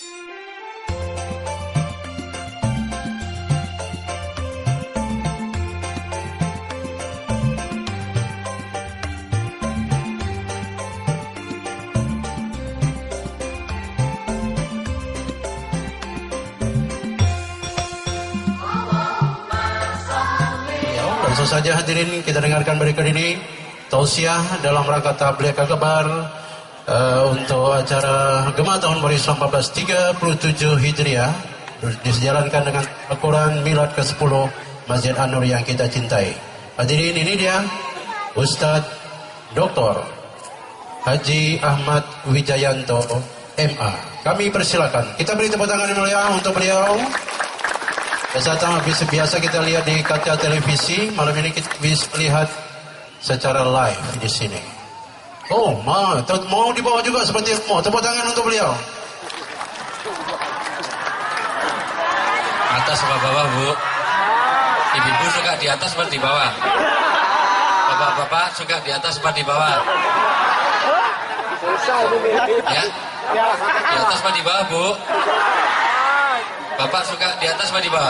Langsung saja hadirin, kita dengarkan berikut ini tausiah dalam rangka tabligh akbar untuk acara Gema tahun baru Islam 1437 Hijriah, dijalankan dengan Al-Quran Milad ke-10 Masjid An-Nur yang kita cintai. Hadirin, ini dia Ustadz Dr. Haji Ahmad Wijayanto MA. Kami persilakan. Kita beri tepuk tangan yang mulia untuk beliau. Biasa kita lihat di kaca televisi, malam ini kita bisa lihat secara live di sini. Oh, mau dibawa juga seperti mau. Tepuk tangan untuk beliau. Atas apa bawah, Bu? Ibu-ibu suka di atas apa di bawah? Bapak-bapak suka di atas apa di bawah? Ya? Di atas apa di bawah, Bu? Bapak suka di atas apa di bawah?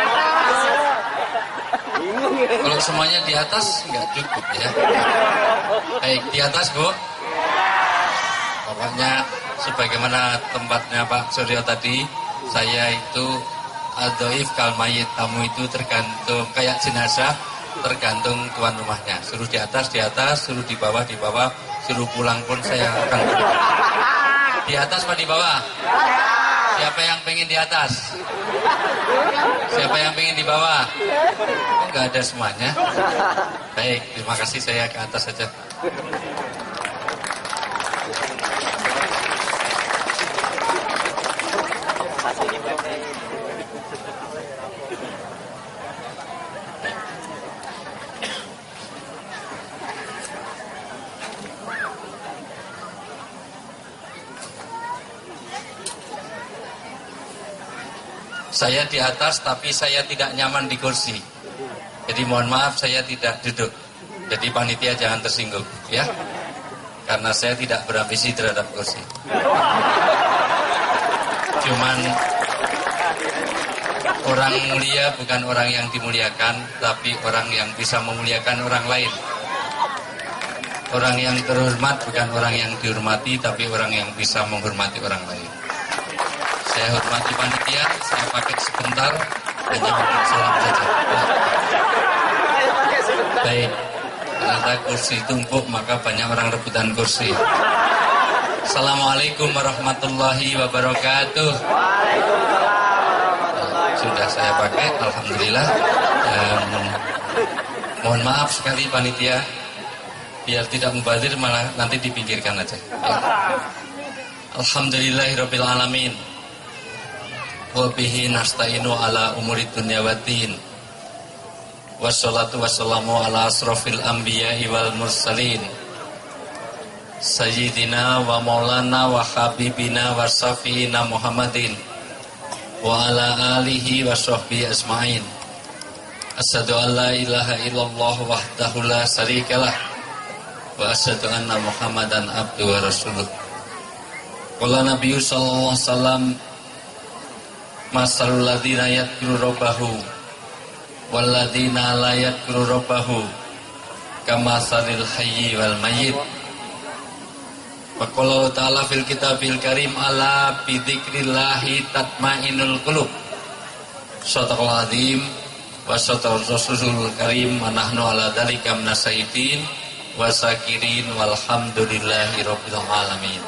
Kalau semuanya di atas nggak cukup ya. Baik, di atas, Bu. Pokoknya sebagaimana tempatnya Pak Suryo tadi, saya itu adhoif kal mayit, tamu itu tergantung kayak jenazah, tergantung tuan rumahnya. Suruh di atas, suruh di bawah, suruh pulang pun saya akan pulang. Di atas apa di bawah? Siapa yang pengen di atas? Siapa yang pengen di bawah? Oh, nggak ada semuanya. Baik, terima kasih, saya ke atas saja. Saya di atas tapi saya tidak nyaman di kursi. Jadi mohon maaf saya tidak duduk. Jadi panitia jangan tersinggung ya. Karena saya tidak berambisi terhadap kursi. Cuman orang mulia bukan orang yang dimuliakan, tapi orang yang bisa memuliakan orang lain. Orang yang terhormat bukan orang yang dihormati, tapi orang yang bisa menghormati orang lain. Saya hormati panitia, saya pakai sebentar, hanya untuk salam saja. Baik, ternyata kursi tumpuk, maka banyak orang rebutan kursi. Assalamualaikum warahmatullahi wabarakatuh. Sudah saya pakai, alhamdulillah. Mohon maaf sekali panitia, biar tidak mubazir malah nanti dipinggirkan aja. Ya. Alhamdulillahirabbil alamin. Wa bihi nasta'inu ala umuri dunya waddin. Wassalatu wassalamu ala asrofil anbiya'i wal mursalin. Sayyidina wa maulana wa habibina wa syafi'ina Muhammadin wa ala alihi wa sahbihi asma'in. Asyhadu an la ilaha illallah wahdahu la syarikalah wa asyhadu anna Muhammadan abduhu wa rasuluh. Qala Nabi sallallahu alaihi wasallam, masalul ladzina yadhkuru rabbahu wal ladzina la yadhkuru rabbahu kamasalil hayyi wal mayyit. Wa qala ta'ala fil kitabil karim ala bi dzikrillahi tatma'innul qulub. Shadaqal azim wa shadaqar rasulul karim wa nahnu ala dzalika minasyaitin wa sakirin walhamdulillahi rabbil alamin.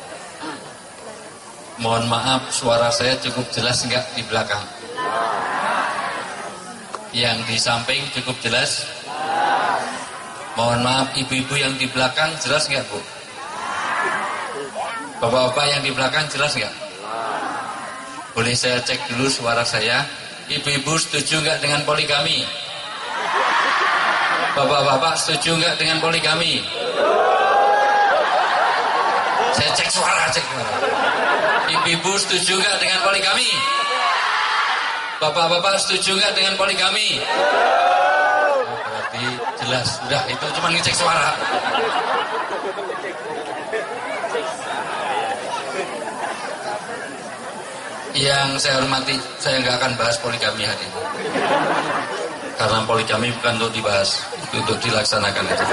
Mohon maaf, suara saya cukup jelas enggak di belakang? Yang di samping cukup jelas? Mohon maaf, ibu-ibu yang di belakang jelas enggak, Bu? Bapak-bapak yang di belakang jelas enggak? Boleh saya cek dulu suara saya? Ibu-ibu setuju enggak dengan poligami? Bapak-bapak setuju enggak dengan poligami? Saya cek suara. Ibu-ibu setuju nggak dengan poligami? Bapak-bapak setuju nggak dengan poligami? Berarti jelas, sudah itu cuma ngecek suara. Yang saya hormati, saya nggak akan bahas poligami hari ini. Karena poligami bukan untuk dibahas, itu untuk dilaksanakan itu.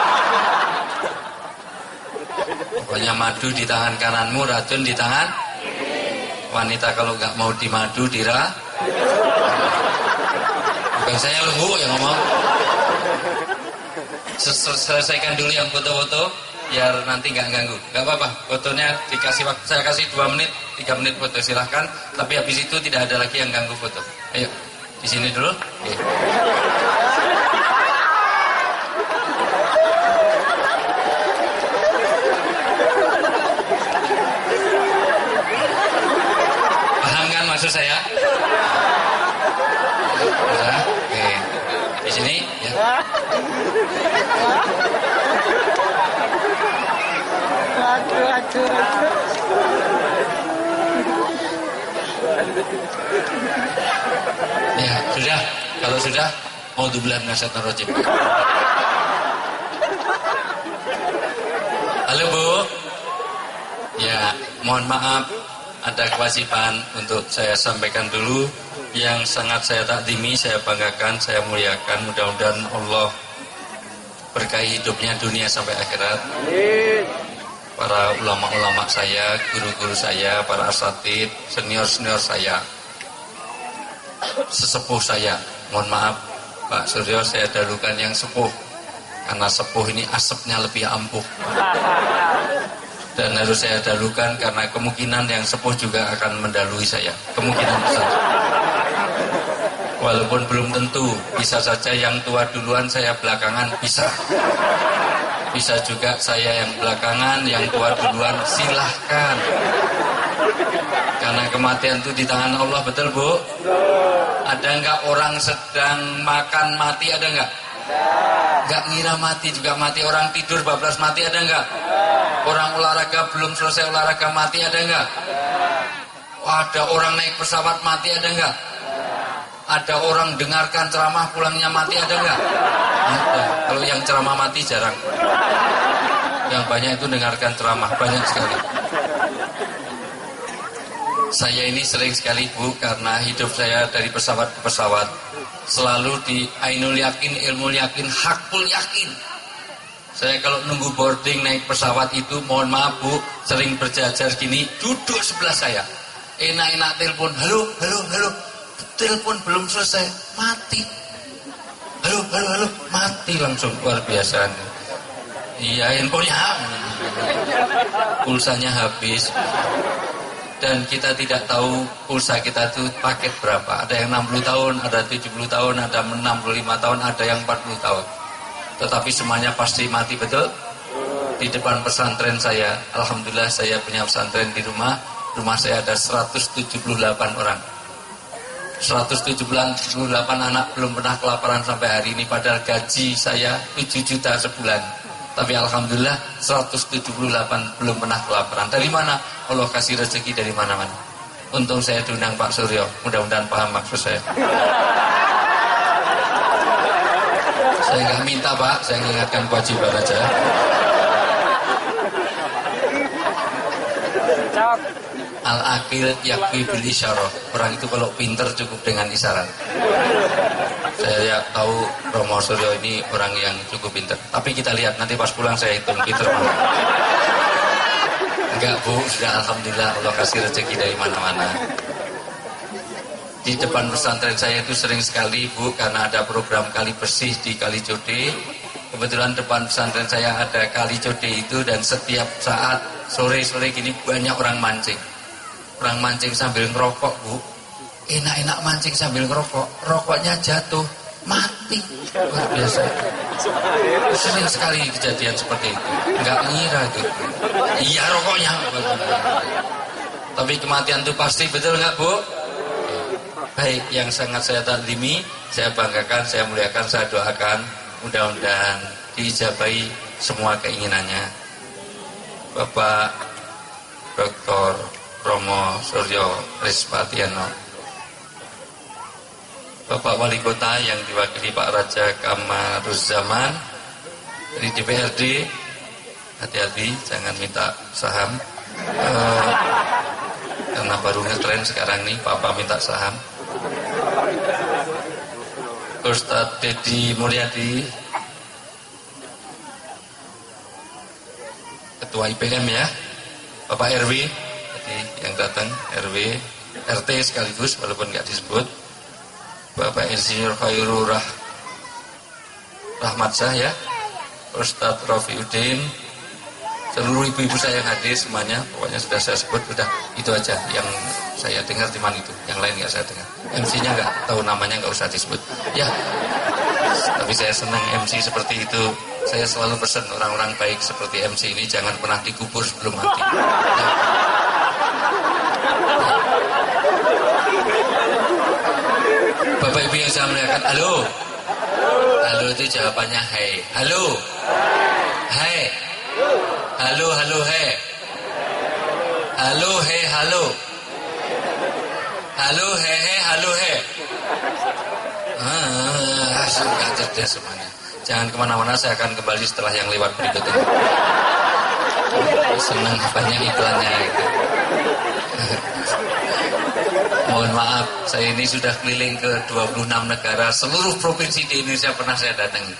Pokoknya madu di tangan kananmu, racun di tangan wanita. Kalau nggak mau dimadu, bukan saya lu yang ngomong. Selesaikan dulu yang foto-foto, biar nanti nggak ganggu. Nggak apa-apa, fotonya dikasih waktu, saya kasih 2 menit, 3 menit foto silahkan. Tapi habis itu tidak ada lagi yang ganggu foto. Ayo, di sini dulu. Oke. Paham kan maksud saya? Ya, oke. Di sini ya. Ya, sudah. Kalau sudah, mau dubelan nasyatan rojim. Halo Bu. Ya, mohon maaf. Ada kewajiban untuk saya sampaikan dulu. Yang sangat saya takdimi, saya banggakan, saya muliakan. Mudah-mudahan Allah berkahi hidupnya dunia sampai akhirat. Para ulama-ulama saya, guru-guru saya, para asatid, senior-senior saya, sesepuh saya. Mohon maaf Pak Suryo, saya dahulukan yang sepuh, karena sepuh ini asapnya lebih ampuh. Dan harus saya dahulukan karena kemungkinan yang sepuh juga akan mendahului saya, kemungkinan besar. Walaupun belum tentu, bisa saja yang tua duluan, saya belakangan, bisa. Bisa juga saya yang belakangan, yang tua duluan, silahkan. Karena kematian itu di tangan Allah, betul Bu? Ada nggak orang sedang makan mati, ada nggak? Nggak ngira mati juga mati. Orang tidur bablas mati, ada nggak? Orang olahraga belum selesai olahraga mati, ada nggak? Ada orang naik pesawat mati, ada nggak? Ada orang dengarkan ceramah pulangnya mati, ada nggak? Ada. Kalau yang ceramah mati jarang. Yang banyak itu dengarkan ceramah, banyak sekali. Saya ini sering sekali Bu, karena hidup saya dari pesawat ke pesawat selalu di ainul yakin, ilmu yakin, hakul yakin. Saya kalau nunggu boarding naik pesawat itu, mohon maaf Bu, sering berjajar gini, duduk sebelah saya. Enak-enak telepon, halo, telepon belum selesai, mati. Halo, mati langsung, luar biasa. Iya, handphonenya pulsanya habis. Dan kita tidak tahu pulsa kita itu paket berapa. Ada yang 60 tahun, ada 70 tahun, ada 65 tahun, ada yang 40 tahun. Tetapi semuanya pasti mati, betul? Di depan pesantren saya, alhamdulillah saya punya pesantren di rumah. Rumah saya ada 178 orang. 178 anak belum pernah kelaparan sampai hari ini, padahal gaji saya 7 juta sebulan. Tapi alhamdulillah 178 belum pernah kelaparan. Dari mana? Allah kasih rezeki dari mana-mana. Untung saya diundang Pak Suryo, mudah-mudahan paham maksud saya. Saya nggak minta Pak, saya mengingatkan kewajiban aja. Al-aqil yakfi bil isyarah. Orang itu kalau pinter cukup dengan isyarat. Saya tahu Romo Suryo ini orang yang cukup pinter. Tapi kita lihat nanti pas pulang saya hitung pinter mana. Enggak Bu, sudah alhamdulillah Allah kasih rezeki dari mana-mana. Di depan pesantren saya itu sering sekali Bu, karena ada program kali bersih di Kali Code. Kebetulan depan pesantren saya ada Kali Code itu, dan setiap saat sore-sore gini banyak orang mancing. Orang mancing sambil ngerokok Bu. Enak-enak mancing sambil ngerokok, rokoknya jatuh, mati. Luar biasa. Sering sekali kejadian seperti itu. Nggak ngira gitu. Iya rokoknya. Tapi kematian itu pasti, betul nggak Bu? Baik, yang sangat saya takdimi, saya banggakan, saya muliakan, saya doakan, mudah-mudahan diijabahi semua keinginannya. Bapak Dr. Romo Suryo Rispatiano, Bapak Wali Kota yang diwakili Pak Raja Kamaruzzaman dari DPRD, hati-hati jangan minta saham. karena baru ngetren sekarang nih, Papa minta saham. Ustadz Dedi Mulyadi, Ketua IPM ya, Bapak RW tadi yang datang, RW, RT sekaligus walaupun nggak disebut, Bapak Insinyur Khairul Rahmatsah ya, Ustadz Rofiuddin, seluruh ibu-ibu saya yang hadir semuanya, pokoknya sudah saya sebut, sudah itu aja yang saya dengar, cuman itu, yang lain nggak saya dengar. MC-nya nggak tahu namanya, nggak usah disebut ya. Tapi saya senang MC seperti itu. Saya selalu pesan orang-orang baik seperti MC ini jangan pernah dikubur sebelum mati ya. Bapak Ibu yang saya muliakan, halo. Halo itu jawabannya hai. Halo. Hai. Halo, halo, hai. Halo, hai, halo. Halo, he, halo, he. Sudah cerdas semuanya. Jangan kemana-mana, saya akan kembali setelah yang lewat berikut ini. Senang banyak iklannya gitu. Mohon maaf, saya ini sudah keliling ke 26 negara, seluruh provinsi di Indonesia pernah saya datangi.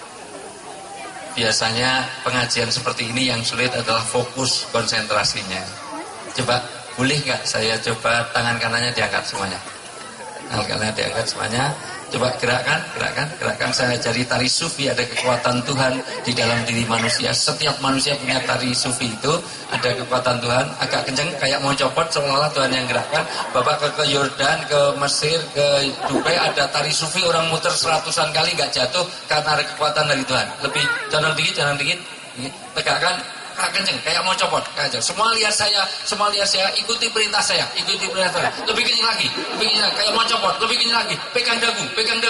Biasanya pengajian seperti ini yang sulit adalah fokus konsentrasinya. Coba, boleh nggak saya coba tangan kanannya diangkat semuanya? Tangan kanannya diangkat semuanya. Coba gerakan. Saya ajari tari sufi, ada kekuatan Tuhan di dalam diri manusia. Setiap manusia punya tari sufi itu, ada kekuatan Tuhan. Agak kenceng, kayak mau copot, seolah-olah Tuhan yang gerakkan. Bapak ke Yordan, ke Mesir, ke Dubai, ada tari sufi, orang muter 100-an kali nggak jatuh karena ada kekuatan dari Tuhan. Lebih, jangan dikit. Tegakkan. Kenceng, kayak mau copot, kayak semua lihat saya, ikuti perintah saya, lebih kenceng lagi, kayak mau copot, lebih kenceng lagi, pegang dagu,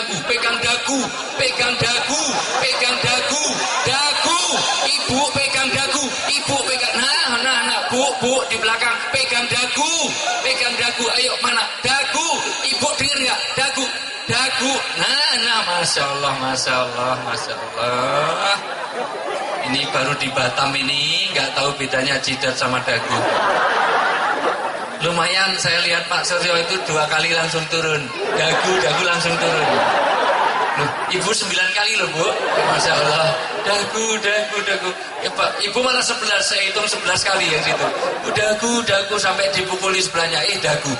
ibu pegang dagu, bu di belakang, pegang dagu, ayo mana, dagu, ibu dengar nggak, dagu, masya Allah. Ini baru di Batam ini, nggak tahu bedanya jidat sama dagu. Lumayan, saya lihat Pak Suryo itu 2 kali langsung turun. Dagu langsung turun. Loh, Ibu 9 kali loh Bu. Masya Allah. Dagu. Ya, Pak, Ibu malah 11, saya hitung 11 kali yang situ. Dagu sampai dipukuli sebelahnya. Dagu.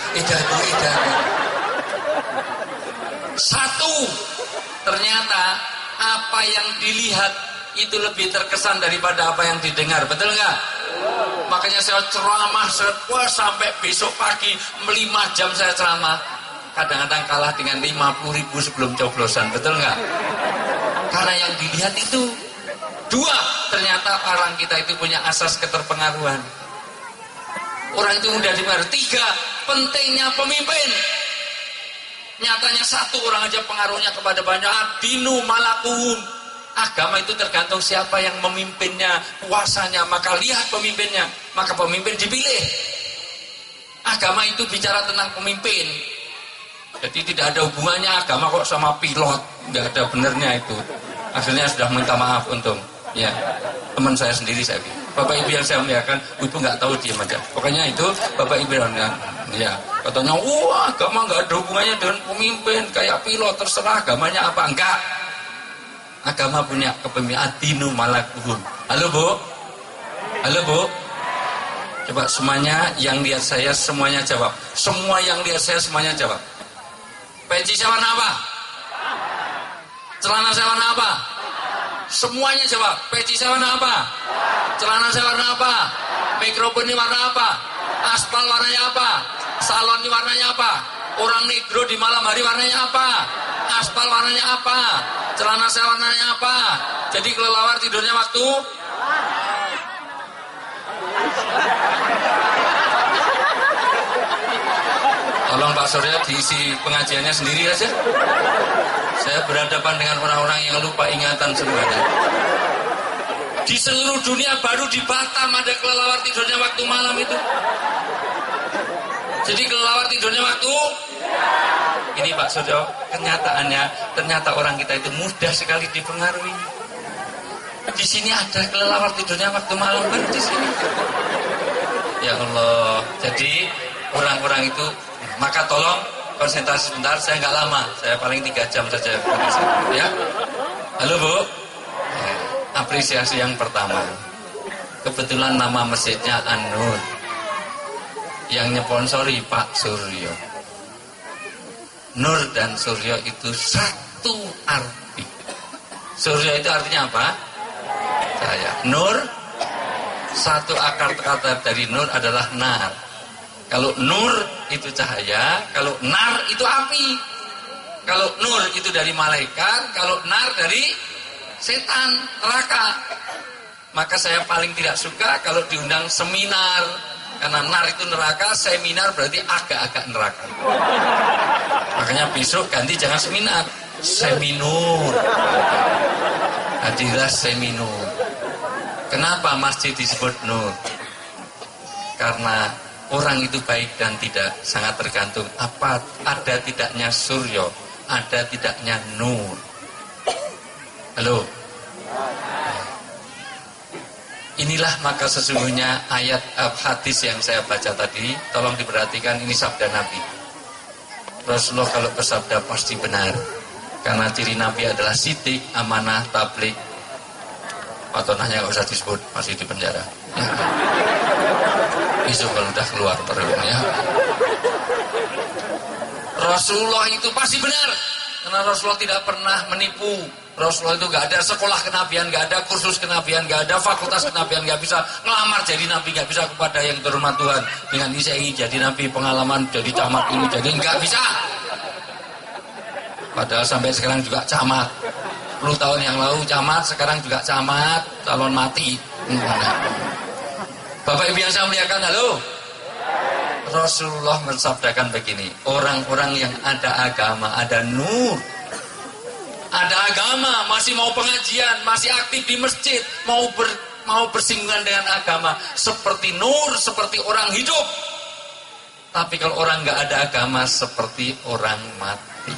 Satu, ternyata apa yang dilihat itu lebih terkesan daripada apa yang didengar, betul nggak? Makanya saya ceramah sampai besok pagi 5 jam saya ceramah. Kadang-kadang kalah dengan 50.000 sebelum coblosan, betul nggak? Karena yang dilihat itu 2, ternyata orang kita itu punya asas keterpengaruhan. Orang itu mudah dipengaruhi. 3, pentingnya pemimpin. Nyatanya 1 orang aja pengaruhnya kepada banyak. Dinu malakuhum. Agama itu tergantung siapa yang memimpinnya, kuasanya, maka lihat pemimpinnya, maka pemimpin dipilih. Agama itu bicara tentang pemimpin. Jadi tidak ada hubungannya agama kok sama pilot, nggak ada benernya itu. Akhirnya sudah minta maaf untung. Ya, teman saya sendiri saya bilang. Bapak Ibu yang saya muliakan, Ibu nggak tahu diam aja. Pokoknya itu Bapak Ibu yang ya, katanya, agama nggak ada hubungannya dengan pemimpin, kayak pilot terserah agamanya apa enggak. Agama punya kepemimpinan, adinu malakuhum. Halo Bu. Coba semuanya yang lihat saya semuanya jawab. Semua yang lihat saya semuanya jawab. Peci saya warna apa? Celana saya warna apa? Semuanya jawab. Peci saya warna apa? Celana saya warna apa? Mikrofon ini warna apa? Aspal warnanya apa? Salon ini warnanya apa? Orang negro di malam hari warnanya apa? Aspal warnanya apa? Celana saya warnanya apa? Jadi kelelawar tidurnya waktu? Tolong Pak Surya diisi pengajiannya sendiri aja. Saya berhadapan dengan orang-orang yang lupa ingatan semuanya. Di seluruh dunia baru di Batam ada kelelawar tidurnya waktu malam itu. Jadi kelelawar tidurnya waktu? Ini Pak Suryo, kenyataannya ternyata orang kita itu mudah sekali dipengaruhi. Di sini ada kelelawar tidurnya waktu malam kan di sini. Ya Allah. Jadi orang-orang itu. Maka tolong konsentrasi sebentar, saya nggak lama, saya paling 3 jam saja. Ya, halo Bu. Apresiasi yang pertama, kebetulan nama masjidnya An-Nur, yang nyponsori Pak Suryo. Nur dan Suryo itu satu arti. Suryo itu artinya apa? Cahaya. Nur, satu akar kata dari nur adalah nar. Kalau nur itu cahaya, kalau nar itu api. Kalau nur itu dari malaikat, kalau nar dari setan, neraka. Maka saya paling tidak suka kalau diundang seminar. Karena nar itu neraka, seminar berarti agak-agak neraka. Makanya besok ganti jangan seminar, seminur. Hadilah seminur. Kenapa masjid disebut nur? Karena orang itu baik dan tidak sangat tergantung apa ada tidaknya suryo, ada tidaknya nur. Halo. Inilah maka sesungguhnya ayat hadis yang saya baca tadi, tolong diperhatikan, ini sabda Nabi. Rasulullah kalau bersabda pasti benar. Karena ciri Nabi adalah sidik, amanah, tabligh. Patonahnya nggak usah disebut, masih di penjara. Ya. Besok kalau udah keluar ya. Rasulullah itu pasti benar. Karena Rasulullah tidak pernah menipu. Rasulullah itu nggak ada sekolah kenabian, nggak ada kursus kenabian, nggak ada fakultas kenabian, nggak bisa ngelamar jadi nabi, nggak bisa kepada yang terhormat Tuhan. Dengan ini saya ingin jadi nabi, pengalaman jadi camat ini, jadi nggak bisa. Padahal sampai sekarang juga camat. 10 tahun yang lalu camat, sekarang juga camat, calon mati. Bapak Ibu yang saya muliakan, halo. Rasulullah mensabdakan begini, orang-orang yang ada agama, ada nur, ada agama, masih mau pengajian, masih aktif di masjid, mau bersinggungan dengan agama, seperti nur, seperti orang hidup. Tapi kalau orang nggak ada agama, seperti orang mati.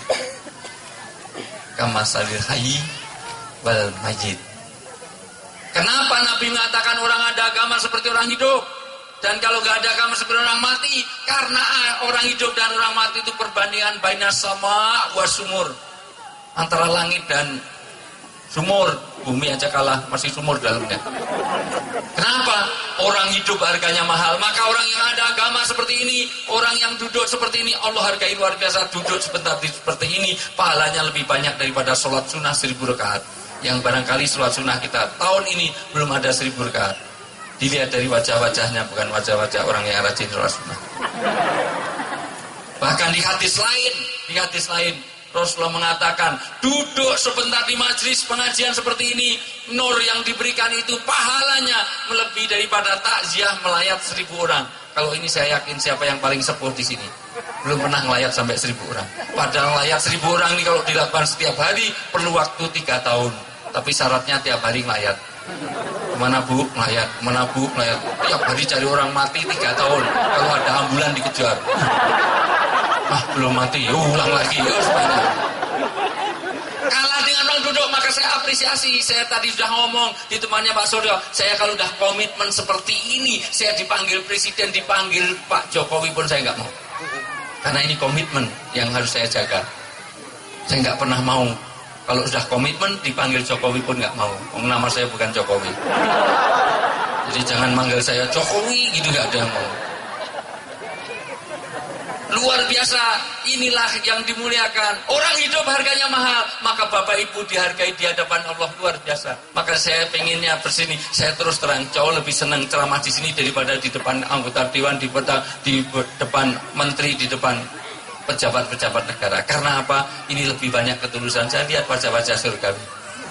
Kama salil hayy wal mayyit. Kenapa Nabi mengatakan orang ada agama seperti orang hidup? Dan kalau nggak ada agama seperti orang mati, karena orang hidup dan orang mati itu perbandingan bainas sama wa sumur. Antara langit dan sumur, bumi aja kalah, masih sumur dalamnya. Kenapa? Orang hidup harganya mahal, maka orang yang ada agama seperti ini, orang yang duduk seperti ini, Allah hargai luar biasa. Duduk sebentar seperti ini, pahalanya lebih banyak daripada sholat sunnah 1000 rakaat. Yang barangkali sholat sunnah kita tahun ini belum ada 1000 rakaat. Dilihat dari wajah-wajahnya, bukan wajah-wajah orang yang rajin sholat sunnah. Bahkan di hadis lain, Rasulullah mengatakan, duduk sebentar di majelis pengajian seperti ini, nur yang diberikan itu pahalanya melebihi daripada takziah melayat 1000 orang. Kalau ini saya yakin siapa yang paling sepuh di sini belum pernah melayat sampai 1000 orang. Padahal layat 1000 orang ini kalau dilakukan setiap hari perlu waktu 3 tahun. Tapi syaratnya tiap hari melayat. Kemana Bu? Melayat. Kemana Bu? Melayat. Tiap hari cari orang mati 3 tahun. Kalau ada ambulan dikejar. Belum mati, ulang lagi. Kalah dengan orang duduk, maka saya apresiasi. Saya tadi sudah ngomong di temannya Pak Suryo, saya kalau udah komitmen seperti ini, saya dipanggil presiden, dipanggil Pak Jokowi pun saya nggak mau. Karena ini komitmen yang harus saya jaga. Saya nggak pernah mau. Kalau sudah komitmen dipanggil Jokowi pun nggak mau. Nama saya bukan Jokowi. Jadi jangan manggil saya Jokowi gitu, nggak ada yang mau. Luar biasa, inilah yang dimuliakan. Orang hidup harganya mahal, maka Bapak Ibu dihargai di hadapan Allah, luar biasa. Maka saya pengennya bersini, saya terus terang jauh lebih senang ceramah di sini daripada di depan anggota dewan, di depan menteri, di depan pejabat-pejabat negara. Karena apa? Ini lebih banyak ketulusan. Saya lihat wajah-wajah surgawi.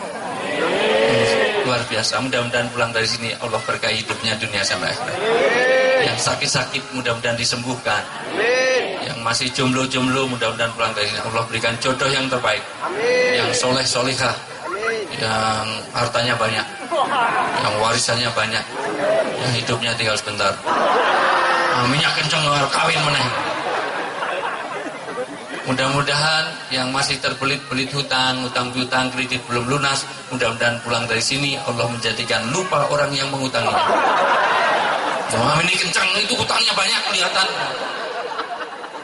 Luar biasa. Mudah-mudahan pulang dari sini Allah berkahi hidupnya dunia sampai akhirat. Yang sakit-sakit mudah-mudahan disembuhkan. Yang masih jomblo-jomblo mudah-mudahan pulang dari sini Allah berikan jodoh yang terbaik. Yang soleh-solihah. Yang hartanya banyak. Yang warisannya banyak. Yang hidupnya tinggal sebentar. Minyak kenceng kawin meneh. Mudah-mudahan yang masih terbelit-belit hutang kredit belum lunas, mudah-mudahan pulang dari sini Allah menjadikan lupa orang yang mengutanginya. Ini kencang, itu hutangnya banyak kelihatan.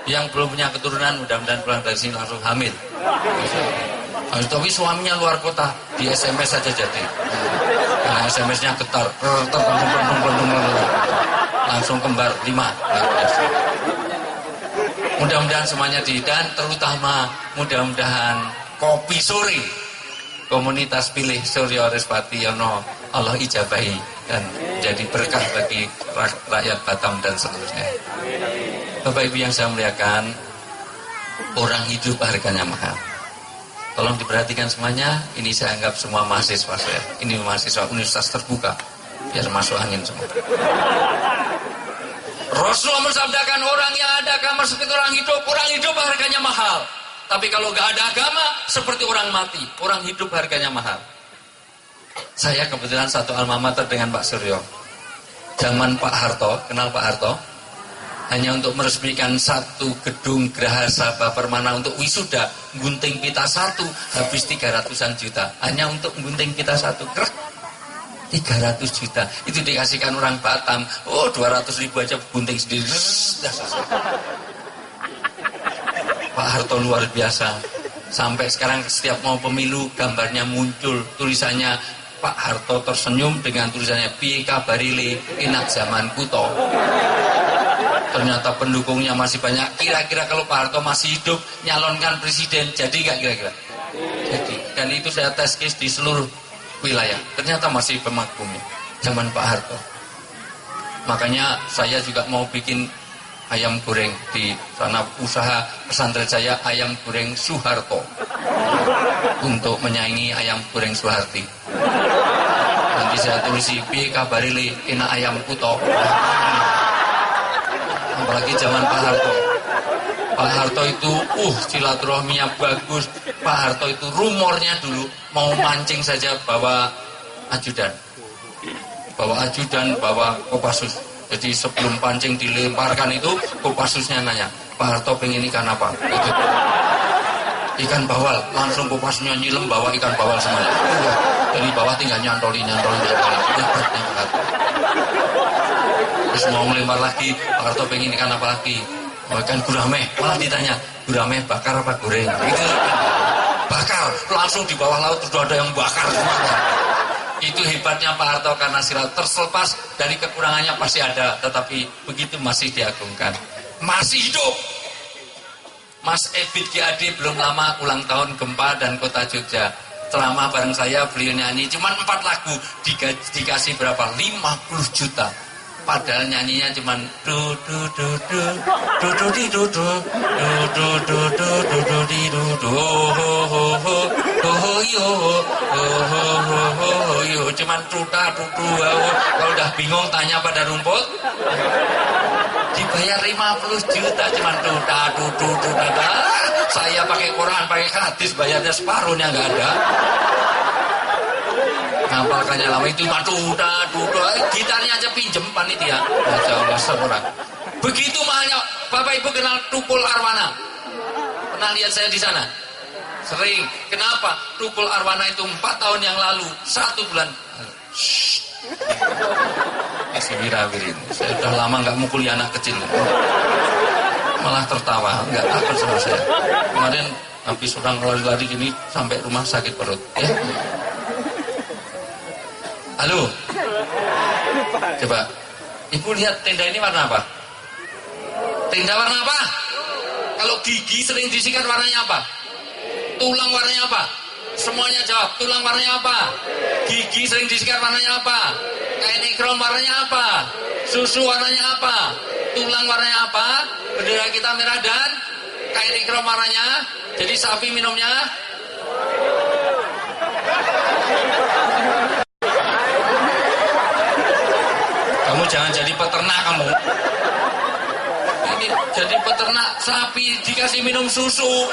Yang belum punya keturunan mudah-mudahan pulang dari sini langsung hamil. Tapi suaminya luar kota, di SMS saja jadi. Karena SMS-nya getar, langsung kembar 5. Mudah-mudahan semuanya dan terutama mudah-mudahan kopi sore komunitas pilih Suryo Respati Yono Allah ijabahi dan jadi berkah bagi rakyat Batam dan seterusnya. Bapak Ibu yang saya muliakan, orang hidup harganya mahal. Tolong diperhatikan semuanya. Ini saya anggap semua mahasiswa saya. Ini mahasiswa universitas terbuka, biar masuk angin semua. Rasulullah mensabdakan orang yang ada agama seperti orang hidup harganya mahal. Tapi kalau nggak ada agama seperti orang mati, orang hidup harganya mahal. Saya kebetulan satu alma mater dengan Pak Suryo. Zaman Pak Harto, kenal Pak Harto? Hanya untuk meresmikan satu gedung Geraha Sabha Permana untuk wisuda, gunting pita satu habis 300-an juta. Hanya untuk gunting pita satu, 300 juta. Itu dikasihkan orang Batam, 200.000 aja gunting sendiri. Pak Harto luar biasa. Sampai sekarang setiap mau pemilu gambarnya muncul, tulisannya Pak Harto tersenyum dengan tulisannya piye kabarile enak zaman kuto. Ternyata pendukungnya masih banyak. Kira-kira kalau Pak Harto masih hidup nyalonkan presiden, jadi nggak kira-kira? Jadi. Dan itu saya tes case di seluruh wilayah. Ternyata masih pemakmumnya zaman Pak Harto. Makanya saya juga mau bikin ayam goreng di sana, usaha pesantren saya ayam goreng Soeharto untuk menyaingi ayam goreng Soeharti. Nanti saya tulisi piye kabarile enak ayam kuto. Apalagi zaman Pak Harto. Pak Harto itu silaturahminya bagus. Pak Harto itu rumornya dulu mau mancing saja bawa ajudan, bawa Kopassus. Jadi sebelum pancing dilemparkan itu Kopassusnya nanya, Pak Harto pengen ikan apa? Itu ikan bawal. Langsung Kopassusnya nyilem bawa ikan bawal semuanya. Dari bawah tinggal nyantolin. Terus mau melempar lagi, Pak Harto pengen ikan apa lagi? Ikan gurame. Malah ditanya, gurame bakar apa goreng? Itu bakar. Langsung di bawah laut sudah ada yang bakar semuanya. Itu hebatnya Pak Harto karena sila terselepas dari kekurangannya pasti ada, tetapi begitu masih diagungkan. Masih hidup. Mas Ebit GAD belum lama ulang tahun gempa dan kota Jogja. Selama bareng saya beliau nyanyi cuma 4 lagu, dikasih berapa? 50 juta. Padahal nyanyinya cuma do do do do do do di do do do do do do do do di do do ho ho ho ho yo ho ho ho ho yo cuma tuta tutu. Kalau udah bingung tanya pada rumput. Dibayar 50 juta cuma tuta tutu tuta. Saya pakai Quran, pakai hadis bayarnya separuhnya nggak ada. Ngapalkannya lama itu tuta gitarnya aja pinjem panitia. Masya Allah seorang. Begitu mahalnya. Bapak Ibu kenal Tukul Arwana? Pernah lihat saya di sana? Sering. Kenapa? Tukul Arwana itu 4 tahun yang lalu 1 bulan. Masih wira-wirin. Saya udah lama nggak mukuli anak kecil. Malah tertawa, nggak takut sama saya. Kemarin habis orang lari-lari gini sampai rumah sakit perut. Ya. Halo. Coba. Ibu lihat tenda ini warna apa? Tenda warna apa? Kalau gigi sering disikat warnanya apa? Tulang warnanya apa? Semuanya jawab. Tulang warnanya apa? Gigi sering disikat warnanya apa? Kain ikrom warnanya apa? Susu warnanya apa? Tulang warnanya apa? Bendera kita merah dan kain ikrom warnanya. Jadi sapi minumnya. Kamu jangan jadi peternak kamu. Ini jadi peternak sapi dikasih minum susu.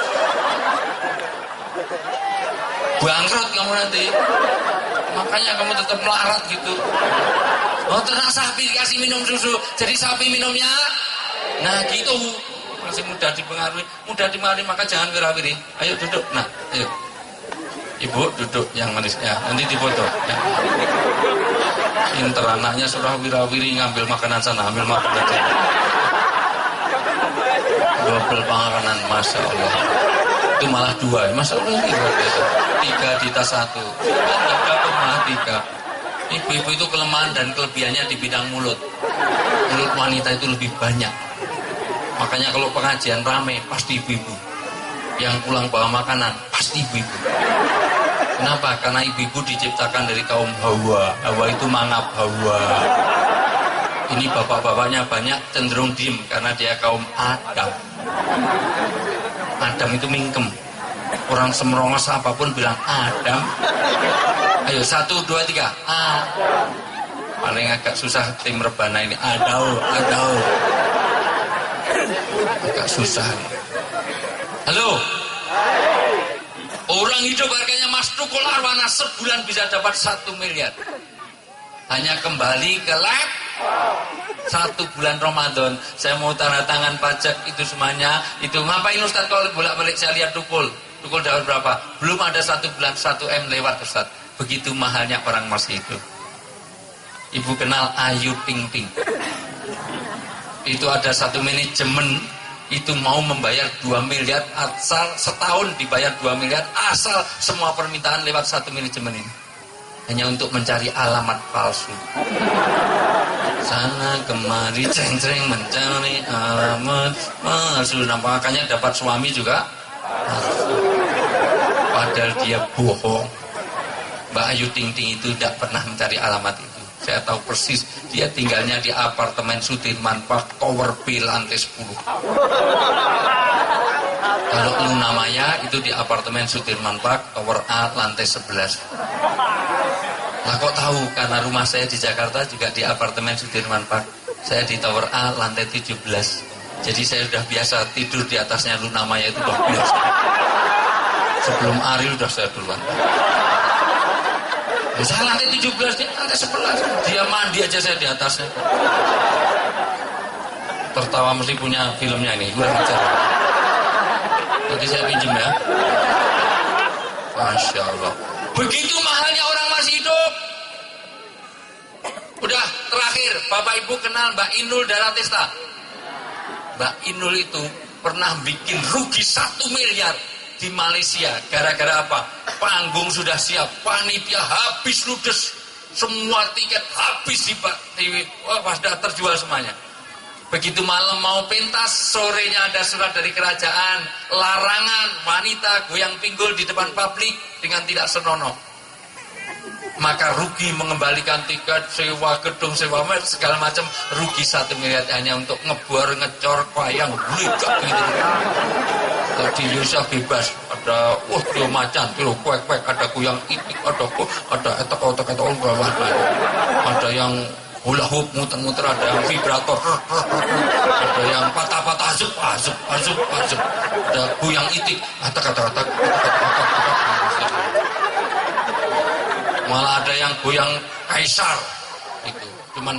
Bangkrut kamu nanti. Makanya kamu tetap melarat gitu. Oh, ternak sapi dikasih minum susu. Jadi sapi minumnya. Nah gitu. Masih mudah dipengaruhi, maka jangan wira-wiri. Ayo duduk. Nah, ayo. Ibu duduk yang manis ya. Nanti difoto. Ya. Pinter anaknya sudah wira-wiri ngambil makanan sana, ambil makanan sana. double pengawanan, Masya Allah. Itu malah 2, Masya Allah, luar biasa. 3 di tas 1, kan dapat malah 3. Ibu-ibu itu kelemahan dan kelebihannya di bidang mulut. Mulut wanita itu lebih banyak. Makanya kalau pengajian rame, pasti ibu-ibu. Yang pulang bawa makanan, pasti ibu-ibu. Kenapa? Karena ibu-ibu diciptakan dari kaum Hawa. Hawa itu mangap Hawa. Ini bapak-bapaknya banyak cenderung diem karena dia kaum Adam. Adam itu mingkem. Orang semrongos apapun bilang Adam. Ayo 1, 2, 3. Paling agak susah tim rebana ini. Adau. Agak susah. Halo. Orang hidup harganya Mas Tukul Arwana sebulan bisa dapat 1 miliar. Hanya kembali ke lab 1 bulan Ramadan. Saya mau tanda tangan pajak itu semuanya. Itu ngapain Ustaz kalau bolak-balik saya lihat Tukul dapat berapa? Belum ada 1 bulan 1 M lewat Ustaz. Begitu mahalnya orang masih itu. Ibu kenal Ayu Ting Ting. Itu ada 1 manajemen itu mau membayar 2 miliar asal setahun dibayar 2 miliar asal semua permintaan lewat 1 manajemen ini. Hanya untuk mencari alamat palsu. Sana kemari ceng-ceng mencari alamat palsu. Makanya dapat suami juga palsu. Padahal dia bohong. Mbak Ayu Ting Ting itu tidak pernah mencari alamat itu. Saya tahu persis dia tinggalnya di apartemen Sudirman Park Tower B lantai 10. Kalau Luna Maya itu di apartemen Sudirman Park Tower A lantai 11. Lah kok tahu? Karena rumah saya di Jakarta juga di apartemen Sudirman Park. Saya di Tower A lantai 17. Jadi saya sudah biasa tidur di atasnya Luna Maya itu udah biasa. Sebelum Ariel udah saya duluan. Saya lantai 17, dia lantai 11. Dia mandi aja saya di atasnya. Tertawa mesti punya filmnya ini. Gue ngajar. Jadi saya pinjem ya. Masya Allah. Begitu mahalnya orang masih hidup. Udah terakhir, Bapak Ibu kenal Mbak Inul Daratista. Mbak Inul itu pernah bikin rugi 1 miliar di Malaysia. Gara-gara apa? Panggung sudah siap, panitia habis ludes, semua tiket habis sudah terjual semuanya. Begitu malam mau pentas, sorenya ada surat dari kerajaan, larangan wanita goyang pinggul di depan publik dengan tidak senonoh. Maka rugi mengembalikan tiket, sewa gedung, sewa segala macam, rugi 1 miliar hanya untuk ngebor, ngecor, wayang, blicak gitu. Di Indonesia bebas, ada dia macan, kuek-kuek, ada goyang itik, ada etok-etok bawah, ada yang hula hoop muter-muter, ada yang vibrator, ada yang patah-patah, azub, ada goyang itik, atak. Malah ada yang goyang kaisar, itu cuman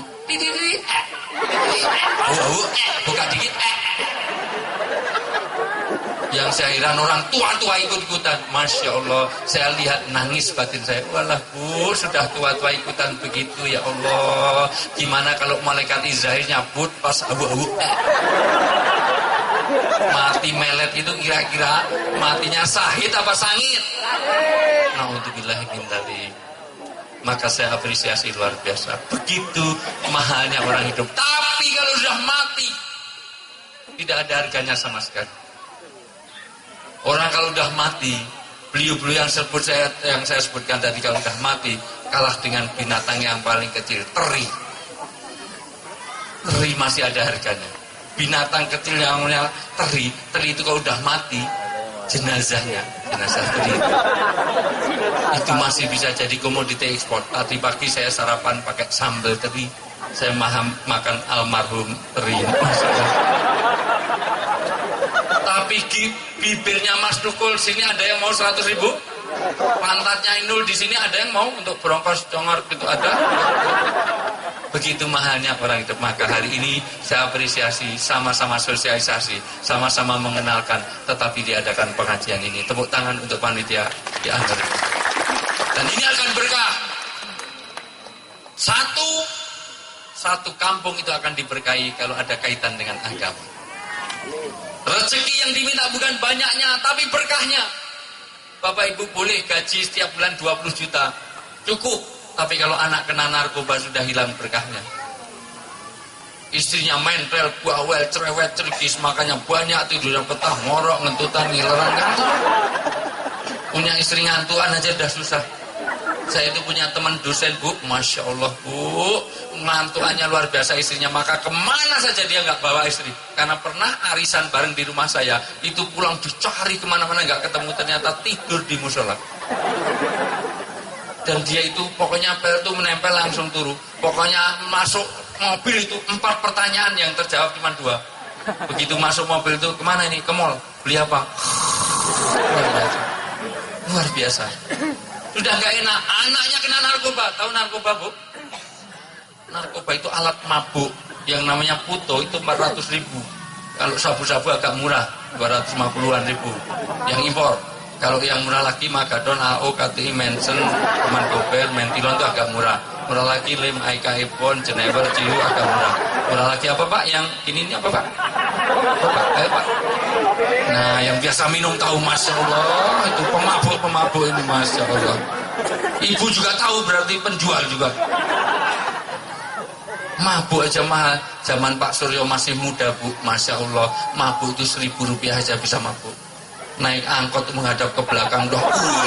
buka dikit, Yang saya heran orang tua-tua ikut-ikutan. Masya Allah, saya lihat nangis batin saya. Walah Bu, sudah tua-tua ikutan begitu ya Allah. Gimana kalau malaikat Israel nyabut pas abu-abu? Mati melet itu kira-kira matinya sahid apa sangit? Na'udzubillahi min dzalik. Maka saya apresiasi luar biasa. Begitu mahalnya orang hidup. Tapi kalau sudah mati, tidak ada harganya sama sekali. Orang kalau udah mati, beliau-beliau yang saya sebutkan tadi kalau udah mati, kalah dengan binatang yang paling kecil, teri. Teri masih ada harganya. Binatang kecil yang namanya teri itu kalau udah mati, jenazah teri itu masih bisa jadi komoditi ekspor. Tadi pagi saya sarapan pakai sambal teri, saya makan almarhum teri. Tapi bibirnya Mas Tukul sini ada yang mau 100.000, pantatnya Inul di sini ada yang mau untuk brongkos congor gitu ada. Begitu mahalnya orang hidup. Maka hari ini saya apresiasi, sama-sama sosialisasi, sama-sama mengenalkan, tetapi diadakan pengajian ini. Tepuk tangan untuk panitia di Anjar. Dan ini akan berkah. Satu kampung itu akan diberkahi kalau ada kaitan dengan agama. Rezeki yang diminta bukan banyaknya, tapi berkahnya. Bapak Ibu boleh gaji setiap bulan 20 juta. Cukup. Tapi kalau anak kena narkoba sudah hilang berkahnya. Istrinya mentel, bawel, cerewet, cergis, makanya banyak tidurnya petah, ngorok, ngentutan, ngileran, ngantuk. Punya istri ngantuan aja udah susah. Saya itu punya teman dosen, Bu, Masya Allah, Bu, ngantuannya luar biasa istrinya, maka kemana saja dia nggak bawa istri. Karena pernah arisan bareng di rumah saya, itu pulang dicari kemana-mana nggak ketemu, ternyata tidur di musola. Dan dia itu pokoknya pel itu menempel langsung turu. Pokoknya masuk mobil itu 4 pertanyaan yang terjawab cuma 2. Begitu masuk mobil itu, kemana ini? Ke mall. Beli apa? Luar biasa. Sudah nggak enak, anaknya kena narkoba. Tahu narkoba, Bu? Narkoba itu alat mabuk. Yang namanya puto itu 400.000. Kalau sabu-sabu agak murah, 250-an ribu. Yang impor. Kalau yang murah lagi Magadon, AO, KTI, Mensen, Teman Gober, Mentilon itu agak murah. Murah lagi Lem, Aika, Epon, Jenever, Ciu agak murah. Murah lagi apa Pak? Yang ini apa Pak? Pak, ayo Pak. Nah, yang biasa minum tahu, Masya Allah, itu pemabuk ini, Masya Allah. Ibu juga tahu, berarti penjual juga. Mabuk aja mahal. Zaman Pak Suryo masih muda, Bu, Masya Allah, mabuk itu Rp1.000 aja bisa mabuk. Naik angkot menghadap ke belakang doh.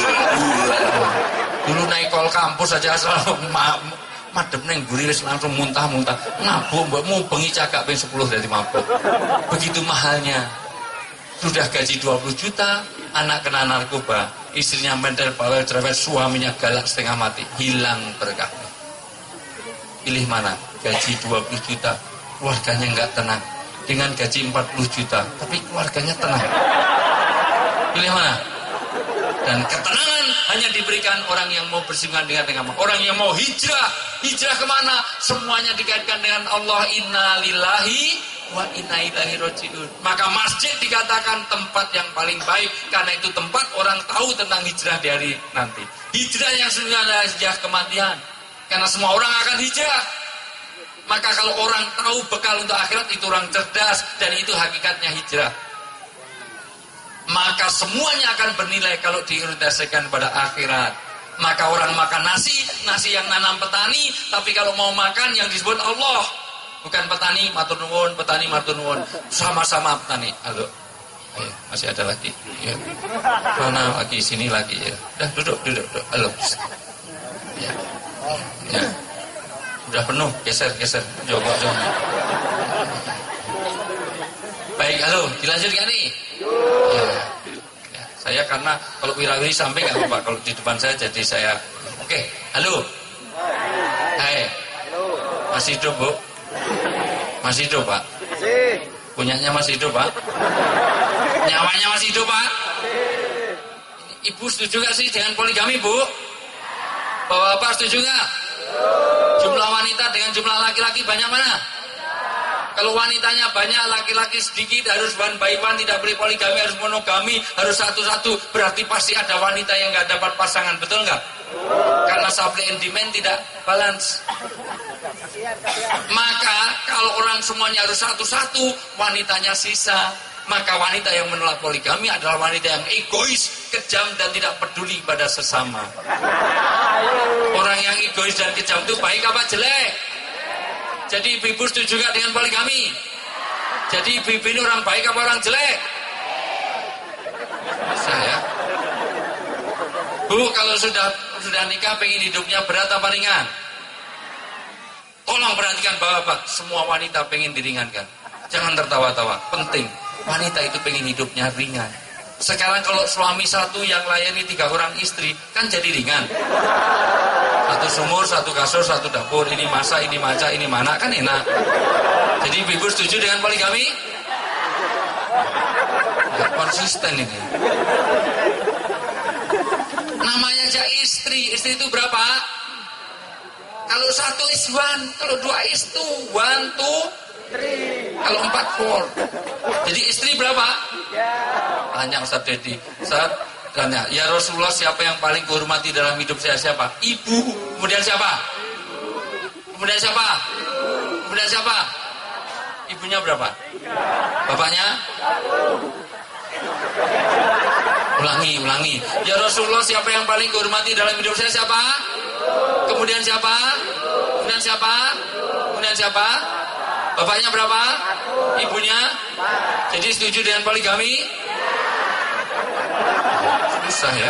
Dulu naik kol kampus aja asal madem neng buri langsung muntah-muntah. Mabuk mbak mau bengi cagak ping 10 dari mabuk. Begitu mahalnya. Sudah gaji 20 juta, anak kena narkoba, istrinya mentel bawel cerewet, suaminya galak setengah mati, hilang berkahnya. Pilih mana? Gaji 20 juta, keluarganya nggak tenang. Dengan gaji 40 juta, tapi keluarganya tenang. Pilih mana? Dan ketenangan hanya diberikan orang yang mau bersinggungan dengan agama. Orang yang mau hijrah. Hijrah kemana? Semuanya dikaitkan dengan Allah. Inna lillahi wa inna ilaihi raji'un. Maka masjid dikatakan tempat yang paling baik. Karena itu tempat orang tahu tentang hijrah di hari nanti. Hijrah yang sebenarnya adalah hijrah kematian. Karena semua orang akan hijrah. Maka kalau orang tahu bekal untuk akhirat, itu orang cerdas. Dan itu hakikatnya hijrah. Maka semuanya akan bernilai kalau diorientasikan pada akhirat. Maka orang makan nasi yang nanam petani, tapi kalau mau makan yang disebut Allah, bukan petani matur nuwun, petani matur nuwun, sama-sama petani. Halo, ayo, masih ada lagi. Ya. Mana lagi? Sini lagi ya. Dah duduk. Halo. Ya. Ya. Udah penuh, geser. Jongkok. Baik, halo, dilanjutkan nih. Ya. Saya karena kalau wirawiri sampai nggak apa-apa, kalau di depan saya jadi saya. Oke, halo. Hai. Masih hidup, Bu? Masih hidup, Pak? Masih. Punyanya masih hidup, Pak? Nyawanya masih hidup, Pak? Ibu setuju nggak sih dengan poligami, Bu? Bapak setuju nggak? Jumlah wanita dengan jumlah laki-laki banyak mana? Kalau wanitanya banyak, laki-laki sedikit, harus one by one, tidak boleh poligami, harus monogami, harus satu-satu. Berarti pasti ada wanita yang nggak dapat pasangan, betul nggak? Karena supply and demand tidak balance. Maka kalau orang semuanya harus satu-satu, wanitanya sisa. Maka wanita yang menolak poligami adalah wanita yang egois, kejam, dan tidak peduli pada sesama. Orang yang egois dan kejam itu baik apa jelek? Jadi ibu setuju juga dengan poligami? Jadi ibu ini orang baik apa orang jelek? Saya. Bu, kalau sudah nikah pengen hidupnya berat apa ringan? Tolong perhatikan Bapak, semua wanita pengen diringankan. Jangan tertawa-tawa, penting. Wanita itu pengen hidupnya ringan. Sekarang kalau suami satu yang layani 3 orang istri, kan jadi ringan. Satu sumur, satu kasur, satu dapur, ini masak, ini maca, ini mana, kan enak. Jadi ibu setuju dengan poligami? Nggak konsisten ini. Namanya aja istri itu berapa? Kalau 1 is 1, kalau 2 is 2, 1, 2, 3. Kalau 4, 4. Jadi istri berapa? Tanya Ustaz Dedi. Ustaz tanya, ya Rasulullah, siapa yang paling kuhormati dalam hidup saya? Siapa? Ibu. Kemudian siapa? Kemudian siapa? Kemudian siapa? Ibunya berapa? Bapaknya? Ulangi. Ya Rasulullah, siapa yang paling dihormati dalam hidup saya? Siapa? Kemudian siapa? Bapaknya berapa? Ibunya? Jadi setuju dengan poligami? Susah ya.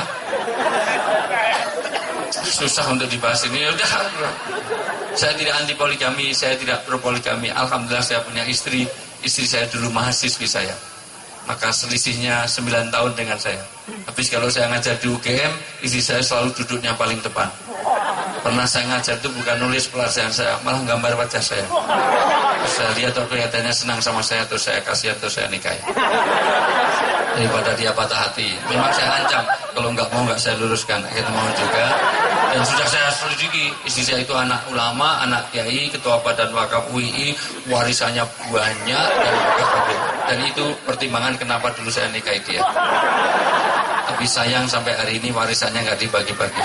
Susah untuk dibahas ini. Udah. Saya tidak anti poligami, saya tidak pro poligami. Alhamdulillah saya punya istri. Istri saya dulu mahasiswi saya. Maka selisihnya 9 tahun dengan saya. Habis kalau saya ngajar di UGM, istri saya selalu duduknya paling depan. Pernah saya ngajar itu bukan nulis pelajaran saya, malah gambar wajah saya. Saya lihat kelihatannya senang sama saya, terus saya kasih atau saya nikahi. Daripada dia patah hati. Memang saya ancam, kalau nggak saya luruskan. Akhirnya mau juga. Dan sudah saya selidiki, istri saya itu anak ulama, anak kiai, ketua badan wakaf UII, warisannya banyak dan itu pertimbangan kenapa dulu saya nikahi dia. Tapi sayang sampai hari ini warisannya nggak dibagi-bagi.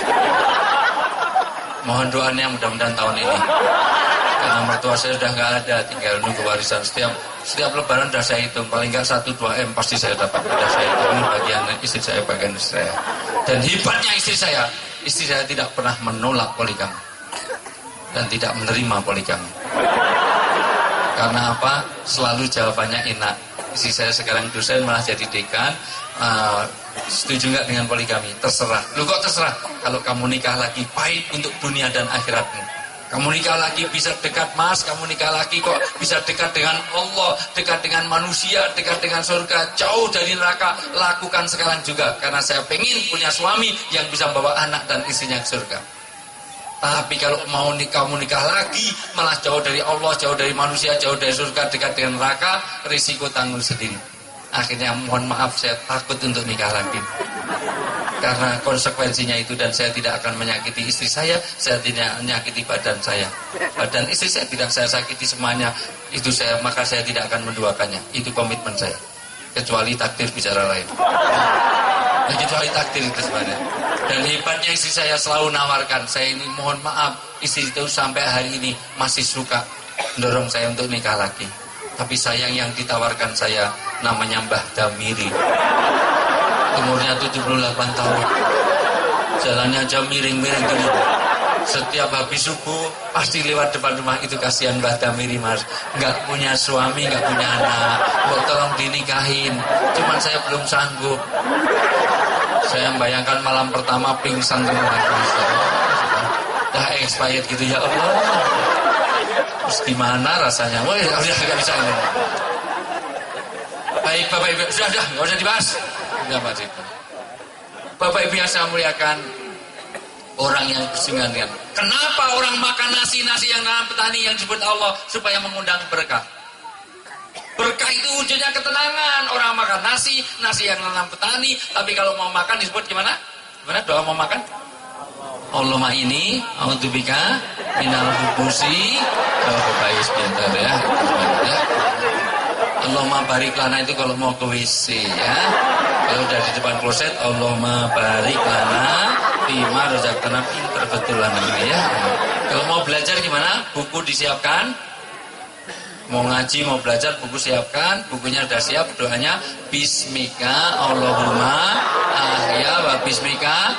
Mohon doanya mudah-mudahan tahun ini. Karena mertua saya sudah nggak ada, tinggal nunggu warisan. Setiap lebaran sudah saya hitung, paling nggak 1-2 M pasti saya dapat. Sudah saya hitung bagian istri saya, bagian istri saya. Dan hebatnya istri saya tidak pernah menolak poligami dan tidak menerima poligami. Karena apa? Selalu jawabannya enak. Istri saya sekarang dosen malah jadi dekan. Setuju nggak dengan poligami? Terserah. Lu kok terserah? Kalau kamu nikah lagi baik untuk dunia dan akhiratmu. Kamu nikah lagi bisa dekat Mas, kamu nikah lagi kok bisa dekat dengan Allah, dekat dengan manusia, dekat dengan surga, jauh dari neraka. Lakukan sekarang juga, karena saya pengen punya suami yang bisa membawa anak dan istrinya ke surga. Tapi kalau kamu nikah lagi, malah jauh dari Allah, jauh dari manusia, jauh dari surga, dekat dengan neraka, risiko tanggung sendiri. Akhirnya mohon maaf, saya takut untuk nikah lagi. Karena konsekuensinya itu, dan saya tidak akan menyakiti istri saya tidak menyakiti badan saya. Badan istri saya tidak saya sakiti semuanya. Maka saya tidak akan menduakannya. Itu komitmen saya. Kecuali takdir bicara lain. Kecuali takdir itu sebenarnya. Dan hebatnya istri saya selalu nawarkan. Saya ini mohon maaf, istri itu sampai hari ini masih suka mendorong saya untuk nikah lagi. Tapi sayang yang ditawarkan saya namanya Mbah Damiri. Umurnya 78 tahun. Jalannya aja miring-miring gini. Setiap habis subuh pasti lewat depan rumah itu. Kasihan Mbah Damiri Mas. Nggak punya suami, nggak punya anak. Kok tolong dinikahin. Cuman saya belum sanggup. Saya membayangkan malam pertama pingsan semua. Dah expired gitu ya Allah. Terus gimana rasanya? Wah, udah nggak bisa ini. Baik Bapak Ibu, sudah nggak usah dibahas. Bapak Ibu yang saya muliakan, orang yang bersinggungan dengan kenapa orang makan nasi yang dalam petani yang disebut Allah supaya mengundang berkah. Berkah itu wujudnya ketenangan. Orang makan nasi yang dalam petani, tapi kalau mau makan disebut gimana? Gimana doa mau makan? Allahumma ini a'udzubika minal hubusi wal khaba'is, pintar ya. Allahumma barik lana itu kalau mau ke WC ya. Kalau udah di depan kloset, Allahumma barik lana bima razaqtana, pintar betul lana ya. Kalau mau belajar gimana? Buku disiapkan. Mau ngaji, mau belajar, buku siapkan. Bukunya sudah siap, doanya bismika Allahumma ahya wa bismika.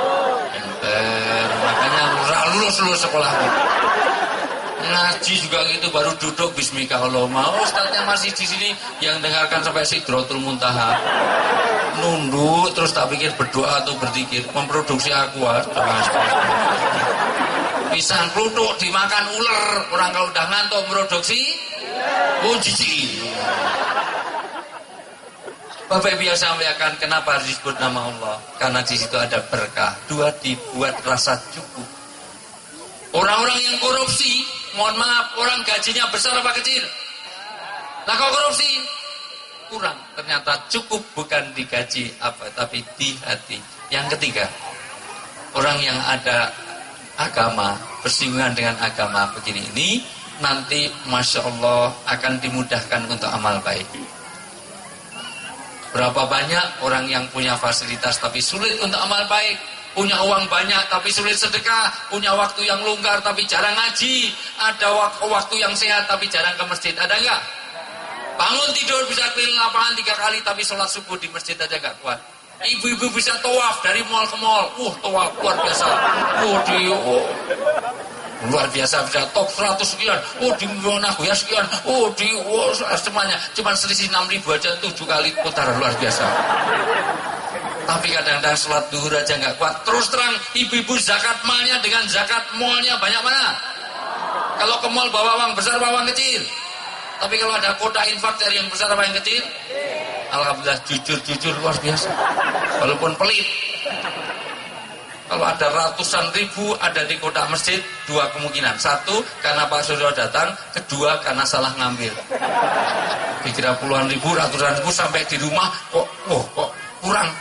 Makanya lulus sekolah. Ngaji juga gitu, baru duduk bismika Allahumma. Ustaznya masih di sini yang dengarkan sampai Sidratul Muntaha. Nunduk terus tak pikir berdoa atau berzikir, memproduksi aqua. Pisang kluthuk dimakan ular. Orang kalau udah ngantuk produksi jijik. Bapak Ibu yang saya muliakan, kenapa harus disebut nama Allah? Karena di situ ada berkah. 2, dibuat rasa cukup. Orang-orang yang korupsi, mohon maaf, orang gajinya besar apa kecil? Lah kok korupsi? Kurang. Ternyata cukup bukan di gaji apa, tapi di hati. Yang ketiga, orang yang ada agama, bersinggungan dengan agama begini ini, nanti Masya Allah akan dimudahkan untuk amal baik. Berapa banyak orang yang punya fasilitas tapi sulit untuk amal baik, punya uang banyak tapi sulit sedekah, punya waktu yang longgar tapi jarang ngaji, ada waktu yang sehat tapi jarang ke masjid. Ada enggak? Bangun tidur bisa keliling lapangan 3 kali, tapi sholat subuh di masjid aja gak kuat. Ibu-ibu bisa tawaf dari mall ke mall. Tawaf luar biasa. Luar biasa, bisa top 100 sekian. Di Nagoya sekian. Semuanya. Cuma selisih 6.000 aja 7 kali putaran, luar biasa. Tapi kadang-kadang sholat duhur aja nggak kuat. Terus terang, ibu-ibu zakat malnya dengan zakat mallnya banyak mana? Kalau ke mall bawa uang besar, bawa uang kecil. Tapi kalau ada kota infak dari yang besar apa yang kecil? Alhamdulillah, jujur luar biasa. Walaupun pelit. Kalau ada ratusan ribu ada di kotak masjid, 2 kemungkinan. 1, karena Pak Suryo datang. 2, karena salah ngambil. Dikira puluhan ribu, ratusan ribu, sampai di rumah kok kurang.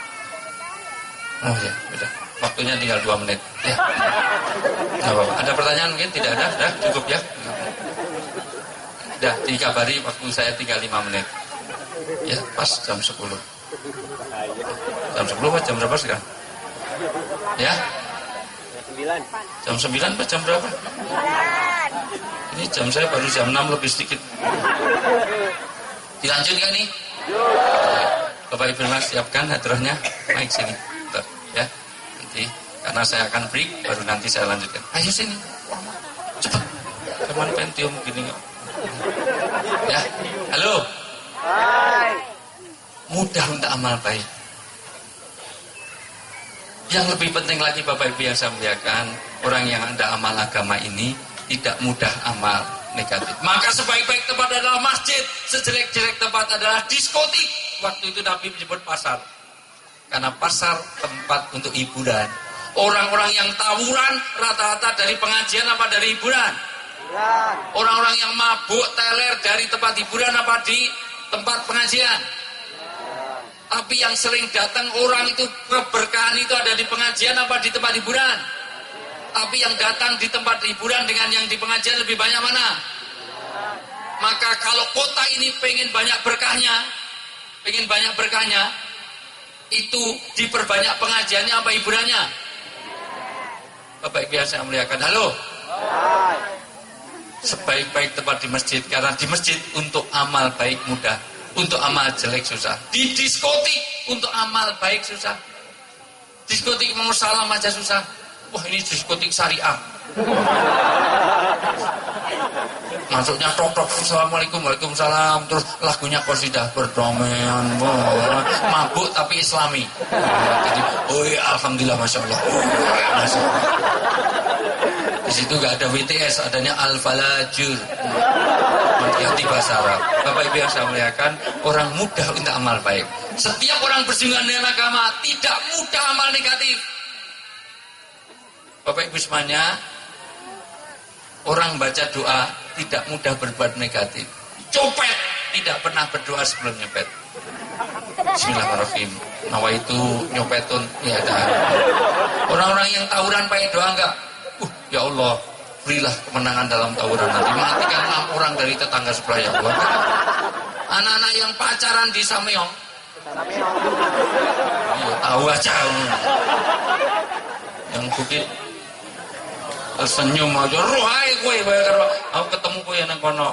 Oh ya, udah. Waktunya tinggal 2 menit. Ya. Ada pertanyaan mungkin? Tidak ada? Sudah cukup ya? Sudah dikabari waktu saya tinggal 5 menit. Ya, pas jam 10. Jam 10 apa jam berapa sekarang? Ya? Jam 9 apa jam berapa? Ini jam saya baru jam 6 lebih sedikit. Dilanjutkan nih? Bapak Ibu Mas siapkan hadrahnya. Naik sini. Bentar, ya. Nanti karena saya akan break baru nanti saya lanjutkan. Ayo sini. Cepat. Cuman Pentium gini kok. Ya. Halo. Hai. Mudah untuk amal baik. Yang lebih penting lagi Bapak Ibu yang saya muliakan, orang yang ada amal agama ini tidak mudah amal negatif. Maka sebaik-baik tempat adalah masjid, sejelek-jelek tempat adalah diskotik. Waktu itu Nabi menyebut pasar. Karena pasar tempat untuk hiburan. Orang-orang yang tawuran rata-rata dari pengajian apa dari hiburan? Orang-orang yang mabuk, teler dari tempat hiburan apa di tempat pengajian? Tapi yang sering datang orang itu keberkahan itu ada di pengajian apa di tempat hiburan? Tapi yang datang di tempat hiburan dengan yang di pengajian lebih banyak mana? Maka kalau kota ini pengen banyak berkahnya, itu diperbanyak pengajiannya apa hiburannya? Bapak Ibu yang saya muliakan, halo. Sebaik-baik tempat di masjid, karena di masjid untuk amal baik mudah. Untuk amal jelek susah. Di diskotik untuk amal baik susah. Diskotik mau salam aja susah. Wah ini diskotik syariah. Masuknya tok-tok, assalamualaikum, waalaikumsalam. Terus lagunya qasidah perdamaian, mabuk tapi islami. Jadi, alhamdulillah, masya Allah. Masya Allah. Di situ nggak ada WTS, adanya al-falajur. Hati bahasa Arab. Bapak Ibu yang saya muliakan, orang mudah untuk amal baik. Setiap orang bersinggungan dengan agama tidak mudah amal negatif. Bapak Ibu semuanya, orang baca doa tidak mudah berbuat negatif. Copet tidak pernah berdoa sebelum nyopet. Bismillahirrahmanirrahim. Nawaitu nyopetun ya ada. Orang-orang yang tawuran pakai doa enggak? Ya Allah, berilah kemenangan dalam tawuran nanti. Matikan 6 orang dari tetangga sebelah ya Allah. Anak-anak yang pacaran di Samyong. Iya, tahu aja. Yang bukit senyum aja, roh ae kowe karo aku ketemu kowe nang kono.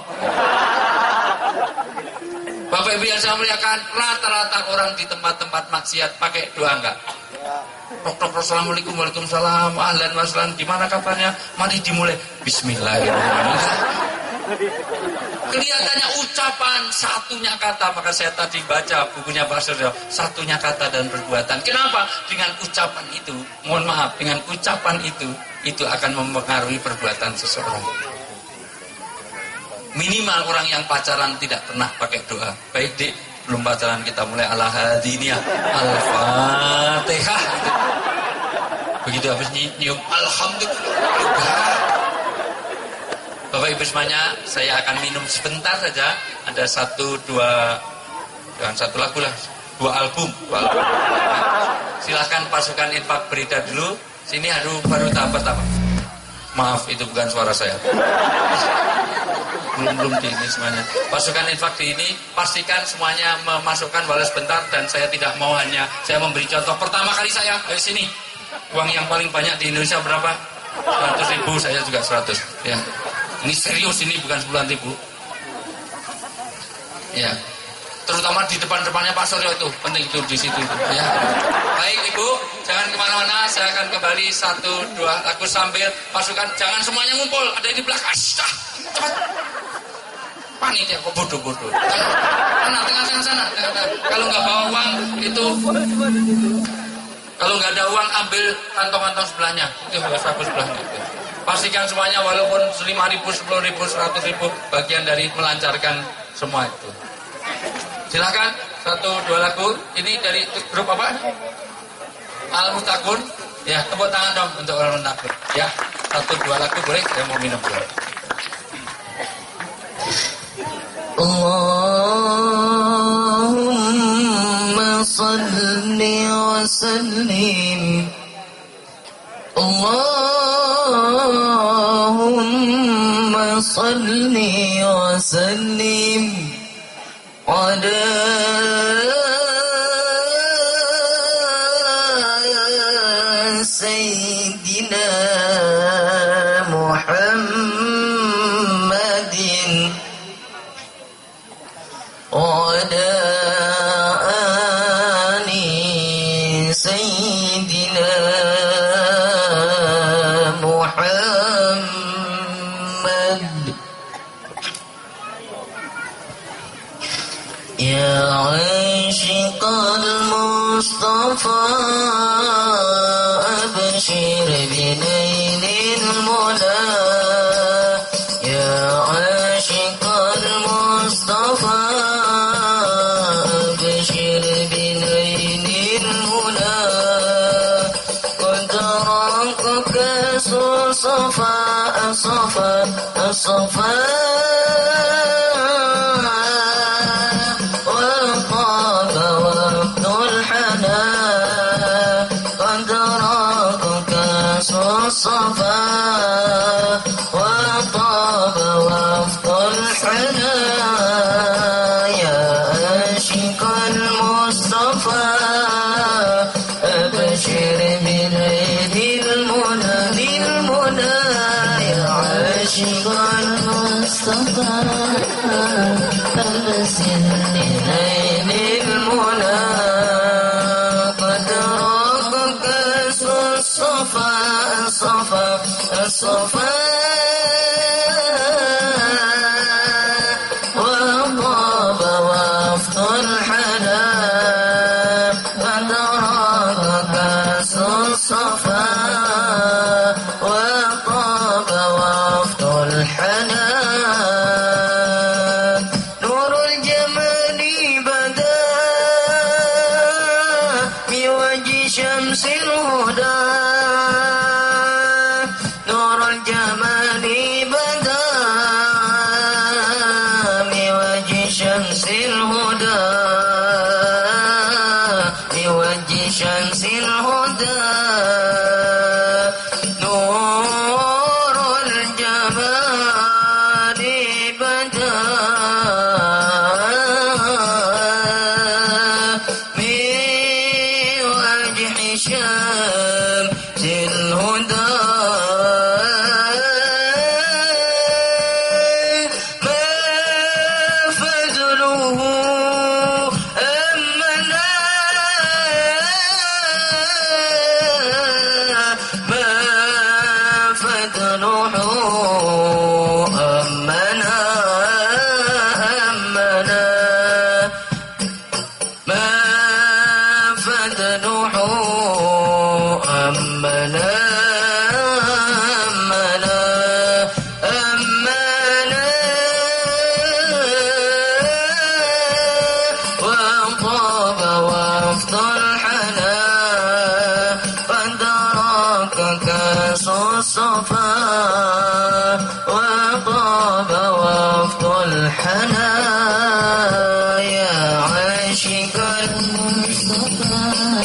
Bapak Ibu yang saya muliakan, rata-rata orang di tempat-tempat maksiat pakai doa enggak? Tok-tok, assalamualaikum, waalaikumsalam, ahlan wassalam, gimana kabarnya? Mari dimulai. Bismillahirrahmanirrahim. Kelihatannya ucapan satunya kata, maka saya tadi baca bukunya Pak Suryo, satunya kata dan perbuatan. Kenapa? Dengan ucapan itu, mohon maaf, dengan ucapan itu akan mempengaruhi perbuatan seseorang. Minimal orang yang pacaran tidak pernah pakai doa. Baik Dik, belum pacaran kita mulai ala hadiniyah, al-fatihah. Begitu habis nyium, alhamdulillah. Bapak Ibu semuanya, saya akan minum sebentar saja. Ada 1, 2, jangan 1 lagu lah, 2 album. Silahkan pasukan infak berita dulu. Sini baru tahap pertama. Maaf, itu bukan suara saya. Belum di ini semuanya. Pasukan infak di ini pastikan semuanya memasukkan balas bentar, dan saya tidak mau hanya saya memberi contoh. Pertama kali saya, ayo sini. Uang yang paling banyak di Indonesia berapa? 100.000, saya juga 100. Ya. Ini serius, ini bukan 10.000. Ya. Terutama di depan-depannya Pak Suryo itu penting itu di situ ya. Baik Ibu, jangan kemana-mana, saya akan kembali 1-2 lagu sambil pasukan jangan semuanya ngumpul, ada di belakang. Cepat. Panik ya, kok bodoh-bodoh. Tengah sana. Kalau nggak bawa uang itu, kalau nggak ada uang ambil kantong-kantong sebelahnya, itu harus saku sebelahnya. Pastikan semuanya walaupun 5.000, 10.000, 100.000 bagian dari melancarkan semua itu. Silakan 1-2 lagu. Ini dari grup apa? Al-Mutakun. Ya, tepuk tangan dong untuk Al-Mutakun. Ya, 1-2 lagu boleh. Saya mau minum dulu. Allahumma salli wa sallim. Allahumma salli wa sallim ala sayyidina Muhammadin وعلى آل سيدنا محمد يا عاشق المصطفى أبشر بنيل المنى يا عاشق المصطفى الصفا وطاب وفد الحنا قد راقك الصفا وطاب وفد الحنا يا عاشق المصطفى أبشر بليل المنى عاشق المصطفى فبسر لليل المنى قد راقك الصفا وطاب وفد الحنا قد راقك الصفا نور الجمال بدا بوجه شمس الهدى نور الجمال بدا بوجه شمس الهدى بوجه شمس الهدى وطاب وفد الحنا يا عاشق المصطفى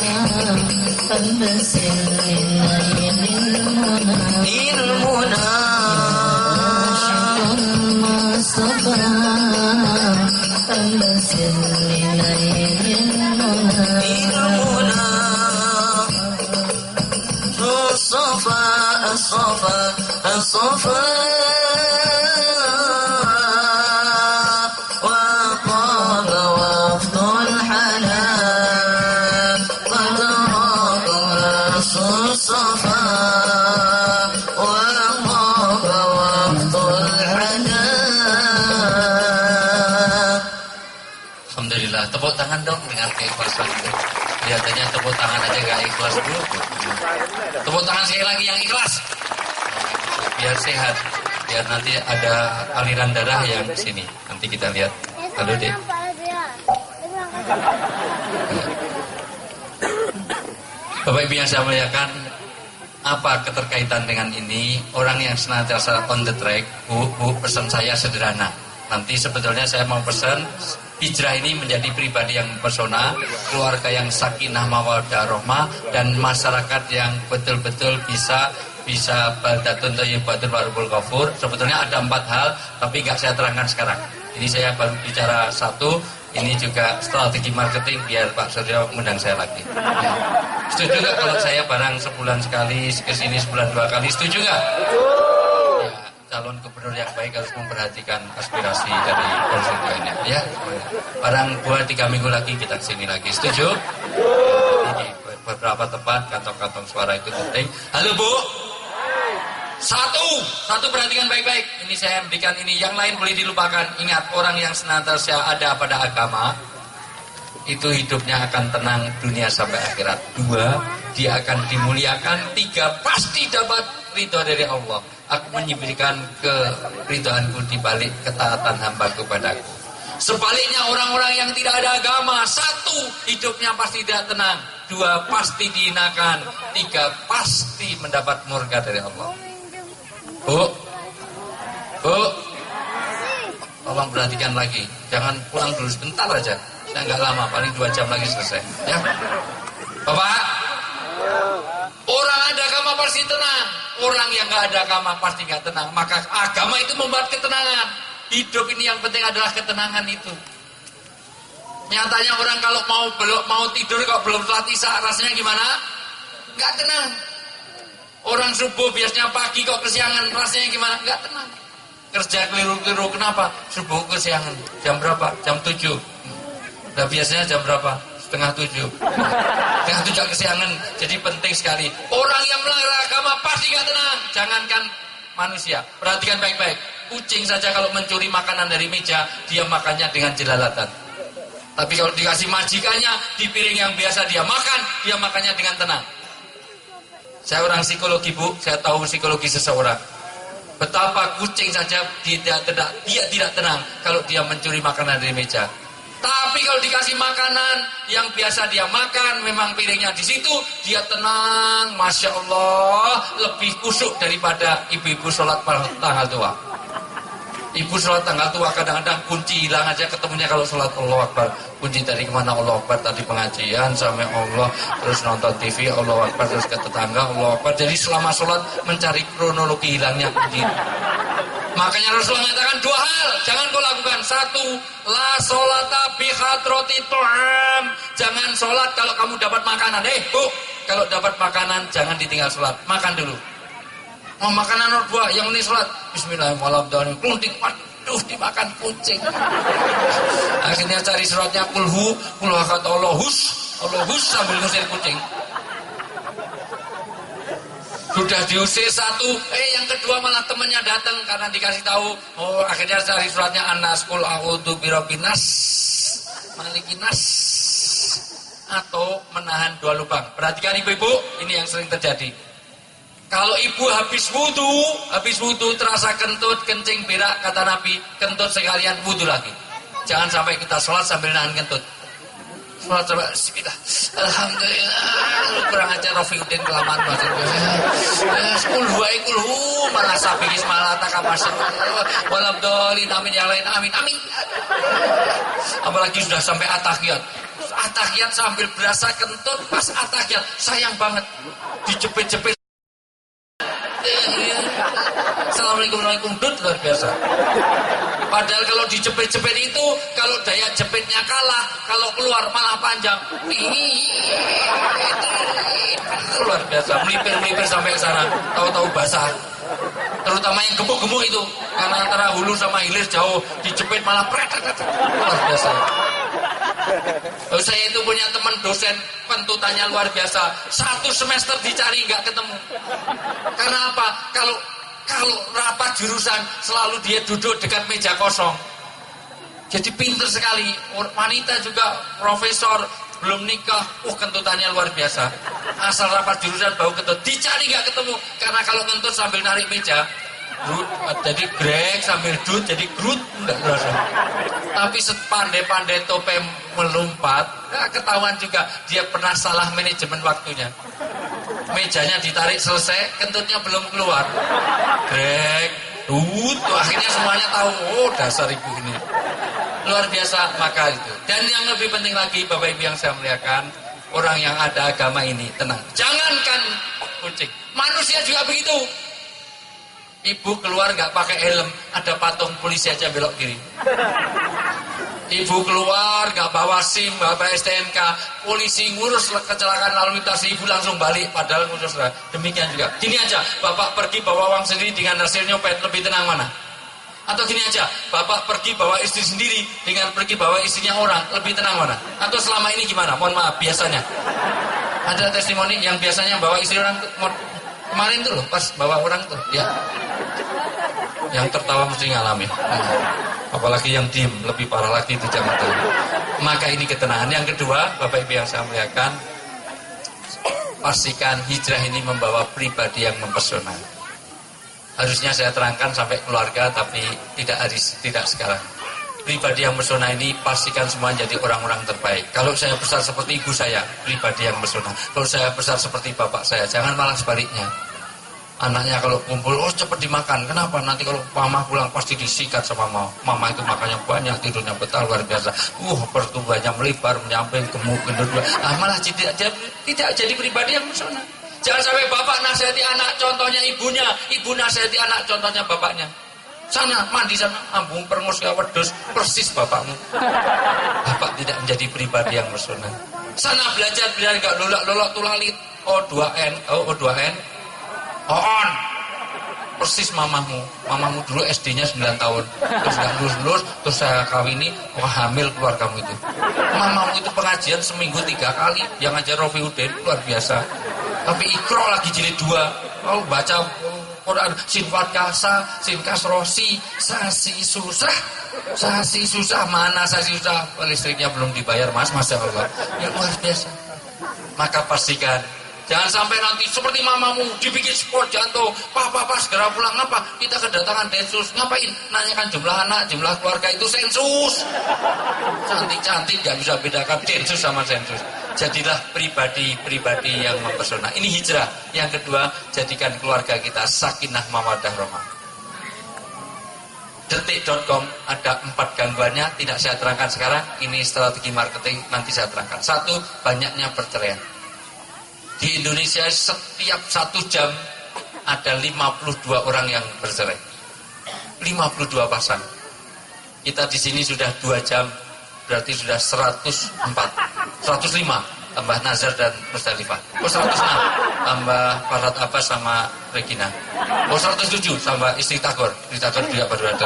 فبسر لليل المنى عاشق المصطفى فبسر لليل المنى الصفا وطاب الصفا وطاب وقت الحنان. Alhamdulillah, tepuk tangan dong dengan keikhlasan itu. Kelihatannya tepuk tangan aja gak ikhlas dulu. Tepuk tangan sekali lagi yang ikhlas. Biar sehat, biar nanti ada aliran darah yang sini. Nanti kita lihat. Halo Dek. Bapak Ibu yang saya muliakan, apa keterkaitan dengan ini? Orang yang senantiasa on the track, Bu, pesan saya sederhana. Nanti sebetulnya saya mau pesan hijrah ini menjadi pribadi yang persona, keluarga yang sakinah mawaddah rahmah, dan masyarakat yang betul-betul bisa baldatun thayyibatun warabul ghafur. Sebetulnya ada 4 hal, tapi nggak saya terangkan sekarang. Ini saya baru bicara 1. Ini juga strategi marketing biar Pak Suryo mengundang saya lagi. Setuju nggak kalau saya barang sebulan sekali, kesini sebulan 2 kali? Setuju nggak? Ya, calon gubernur yang baik harus memperhatikan aspirasi dari konstituennya. Ya, barang 2-3 minggu lagi kita kesini lagi. Setuju? Ini beberapa tempat kantong-kantong suara itu penting. Halo Bu. Satu perhatikan baik-baik. Ini saya berikan ini, yang lain boleh dilupakan. Ingat, orang yang senantiasa ada pada agama itu hidupnya akan tenang dunia sampai akhirat. 2, dia akan dimuliakan. 3, pasti dapat ridho dari Allah. Aku memberikan keridhoanku di balik ketaatan hamba-Ku padaku. Sebaliknya orang-orang yang tidak ada agama, 1, hidupnya pasti tidak tenang. 2, pasti dihinakan. 3, pasti mendapat murka dari Allah. Bu, tolong perhatikan lagi. Jangan pulang dulu sebentar aja. Saya nggak lama, paling 2 jam lagi selesai. Ya, Bapak. Orang ada agama pasti tenang. Orang yang nggak ada agama pasti nggak tenang. Maka agama itu membuat ketenangan. Hidup ini yang penting adalah ketenangan itu. Nyatanya orang kalau mau tidur kok belum sholat isya, rasanya gimana? Nggak tenang. Orang subuh biasanya pagi kok kesiangan, rasanya gimana? Nggak tenang. Kerja keliru-keliru, kenapa? Subuh kesiangan. Jam berapa? Jam 7. Nah biasanya jam berapa? Setengah 7. Setengah 7 kesiangan. Jadi penting sekali. Orang yang melanggar agama pasti nggak tenang. Jangankan manusia. Perhatikan baik-baik. Kucing saja kalau mencuri makanan dari meja, dia makannya dengan jelalatan. Tapi kalau dikasih majikannya di piring yang biasa dia makannya dengan tenang. Saya orang psikologi Bu, saya tahu psikologi seseorang. Betapa kucing saja dia tidak tenang kalau dia mencuri makanan dari meja. Tapi kalau dikasih makanan yang biasa dia makan, memang piringnya di situ, dia tenang, Masya Allah, lebih kusuk daripada ibu-ibu sholat tanggal tua. Ibu sholat tanggal tua kadang-kadang kunci hilang aja ketemunya kalau sholat Allah Akbar. Kunci dari kemana? Allah Akbar, tadi pengajian sampai Allah, terus nonton TV Allah Akbar, terus ke tetangga Allah Akbar. Jadi selama sholat mencari kronologi hilangnya kunci. Makanya Rasulullah mengatakan 2 hal jangan kau lakukan. 1, la sholata bi hadrati tu'am. Jangan sholat kalau kamu dapat makanan. Bu, kalau dapat makanan jangan ditinggal sholat, makan dulu. Mau makanan nomor 2, yang ini sholat. Bismillahirrahmanirrahim. Klunting, waduh, dimakan kucing. Akhirnya cari suratnya kulhu kata Allahus sambil ngusir kucing. Sudah diusir 1, yang kedua malah temannya datang karena dikasih tahu. Oh, akhirnya cari suratnya An-Nas, qul a'udzu birabbin nas, malikin nas, atau menahan 2 lubang. Perhatikan ibu-ibu, ini yang sering terjadi. Kalau ibu habis wudu terasa kentut, kencing, berak, kata Nabi, kentut sekalian wudu lagi. Jangan sampai kita sholat sambil nahan kentut. Sholat sampai bismillah, alhamdulillah, kurang ajar Rafiuddin kelamaan bahasa kulhu malah sabihis malah takamasya walabdolin amin yang lain amin. Apalagi sudah sampai atahiyat sambil berasa kentut pas atahiyat, sayang banget dijepit-jepit. Assalamualaikum warahmatullahi wabarakatuh, luar biasa. Padahal kalau dijepit-jepit itu, kalau daya jepitnya kalah, kalau keluar malah panjang. Luar biasa, melipir sampai ke sana, tahu-tahu basah. Terutama yang gemuk-gemuk itu, karena antara hulu sama hilir jauh, dijepit malah luar biasa. Saya itu punya teman dosen pentutannya luar biasa. 1 semester dicari nggak ketemu. Karena apa? Kalau rapat jurusan selalu dia duduk dekat meja kosong. Jadi pinter sekali. Wanita juga profesor belum nikah, kentutannya luar biasa. Asal rapat jurusan bau kentut, dicari nggak ketemu. Karena kalau kentut sambil narik meja, grut, jadi grek sambil dut, jadi grut nggak terasa. Tapi sepandai-pandai tope melompat, ketahuan juga dia pernah salah manajemen waktunya. Mejanya ditarik selesai, kentutnya belum keluar. Grek, dut, akhirnya semuanya tahu. Oh, dasar ibu ini. Luar biasa. Maka itu. Dan yang lebih penting lagi, Bapak Ibu yang saya muliakan, orang yang ada agama ini tenang. Jangankan kucing, manusia juga begitu. Ibu keluar nggak pakai helm, ada patung polisi aja belok kiri. Ibu keluar nggak bawa SIM, nggak bawa STNK, polisi ngurus kecelakaan lalu lintas, ibu langsung balik padahal ngurus. Demikian juga. Gini aja, Bapak pergi bawa uang sendiri dengan hasil nyopet, lebih tenang mana? Atau gini aja, Bapak pergi bawa istri sendiri dengan pergi bawa istrinya orang, lebih tenang mana? Atau selama ini gimana? Mohon maaf, biasanya ada testimoni yang biasanya bawa istri orang tuh, kemarin tuh loh, pas bawa orang tuh, ya. Yang tertawa mesti ngalami. Apalagi yang diem, lebih parah lagi itu jangan tahu. Maka ini ketenangan. Yang kedua, Bapak Ibu yang saya muliakan, pastikan hijrah ini membawa pribadi yang mempesona. Harusnya saya terangkan sampai keluarga, tapi tidak sekarang. Pribadi yang mempesona ini pastikan semua jadi orang-orang terbaik. Kalau saya besar seperti ibu saya, pribadi yang mempesona. Kalau saya besar seperti bapak saya, jangan malah sebaliknya. Anaknya kalau kumpul, cepet dimakan. Kenapa? Nanti kalau mama pulang pasti disikat sama mama. Mama itu makannya banyak, tidurnya betah luar biasa. Pertumbuhannya melebar, menyamping, gemuk, gendut. Malah tidak jadi pribadi yang mempesona. Jangan sampai bapak nasihati anak, contohnya ibunya. Ibu nasihati anak, contohnya bapaknya. Sana, mandi sana, ambung, perengus, wedus, persis bapakmu. Bapak tidak menjadi pribadi yang mempesona. Sana belajar gak lolak tulalit. O2N. On. Persis mamamu dulu SD-nya 9 tahun, terus gak lulus, terus saya kawini, hamil keluar kamu itu. Mamamu itu pengajian seminggu 3 kali, yang ngajar Rofiuddin, luar biasa. Tapi Iqra lagi jilid 2, baca Quran, sin fatkasa, sin kasrosi, sasi susah, mana sasi susah, listriknya belum dibayar mas, Masya Allah, ya luar biasa. Maka pastikan, jangan sampai nanti seperti mamamu dibikin sport jantung. Papa segera pulang. Ngapa? Kita kedatangan Densus. Ngapain? Nanyakan jumlah anak, jumlah keluarga, itu sensus. Cantik-cantik gak bisa bedakan Densus sama sensus. Jadilah pribadi yang mempesona. Ini hijrah. Yang kedua, jadikan keluarga kita sakinah mawaddah rahmah. Detik.com ada 4 gangguannya, tidak saya terangkan sekarang. Ini strategi marketing, nanti saya terangkan. 1, banyaknya perceraian. Di Indonesia setiap 1 jam ada 52 orang yang bercerai. 52 pasang. Kita di sini sudah 2 jam, berarti sudah 104. 105 tambah Nazar dan Musdalifah. 106 tambah Farhat Abbas sama Regina. 107 tambah istri Tagor. Istri Tagor juga baru ada.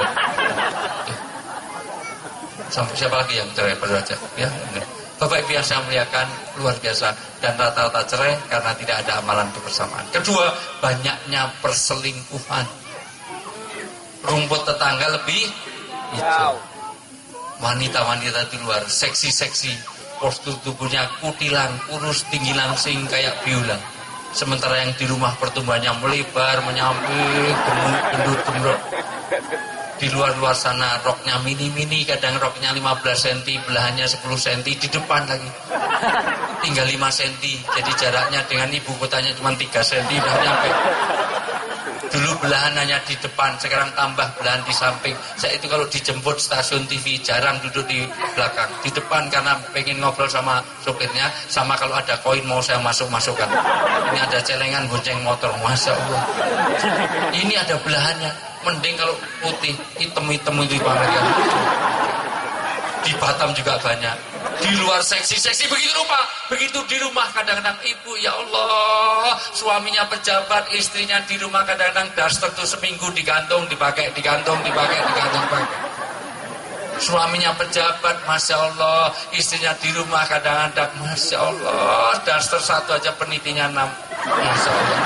Sampai siapa lagi yang cerai baru aja? Ya, enggak. Bapak Ibu yang saya muliakan, luar biasa. Dan rata-rata cerai karena tidak ada amalan kebersamaan. Kedua, banyaknya perselingkuhan. Rumput tetangga lebih hijau. Wanita-wanita di luar seksi-seksi, postur tubuhnya kutilang, kurus, tinggi langsing kayak biola. Sementara yang di rumah pertumbuhannya melebar, menyamping, gemuk, gendut, gemrot. Di luar sana roknya mini-mini, kadang roknya 15 cm, belahannya 10 cm, di depan lagi tinggal 5 cm, jadi jaraknya dengan ibu kotanya cuma 3 cm, udah nyampe. Dulu belahan hanya di depan, sekarang tambah belahan di samping. Saya itu kalau dijemput stasiun TV jarang duduk di belakang, di depan karena pengen ngobrol sama sopirnya, sama kalau ada koin mau saya masukkan. Ini ada celengan bonceng motor, Masya Allah. Ini ada belahannya. Mending kalau putih, hitam-hitam itu pamernya. Di Batam juga banyak. Di luar seksi-seksi begitu rupa. Begitu di rumah kadang-kadang ibu, ya Allah, suaminya pejabat, istrinya di rumah kadang-kadang daster tuh seminggu digantung, dipakai. Suaminya pejabat, Masya Allah. Istrinya di rumah kadang-kadang, Masya Allah. Daster satu aja penitinya 6, Masya Allah.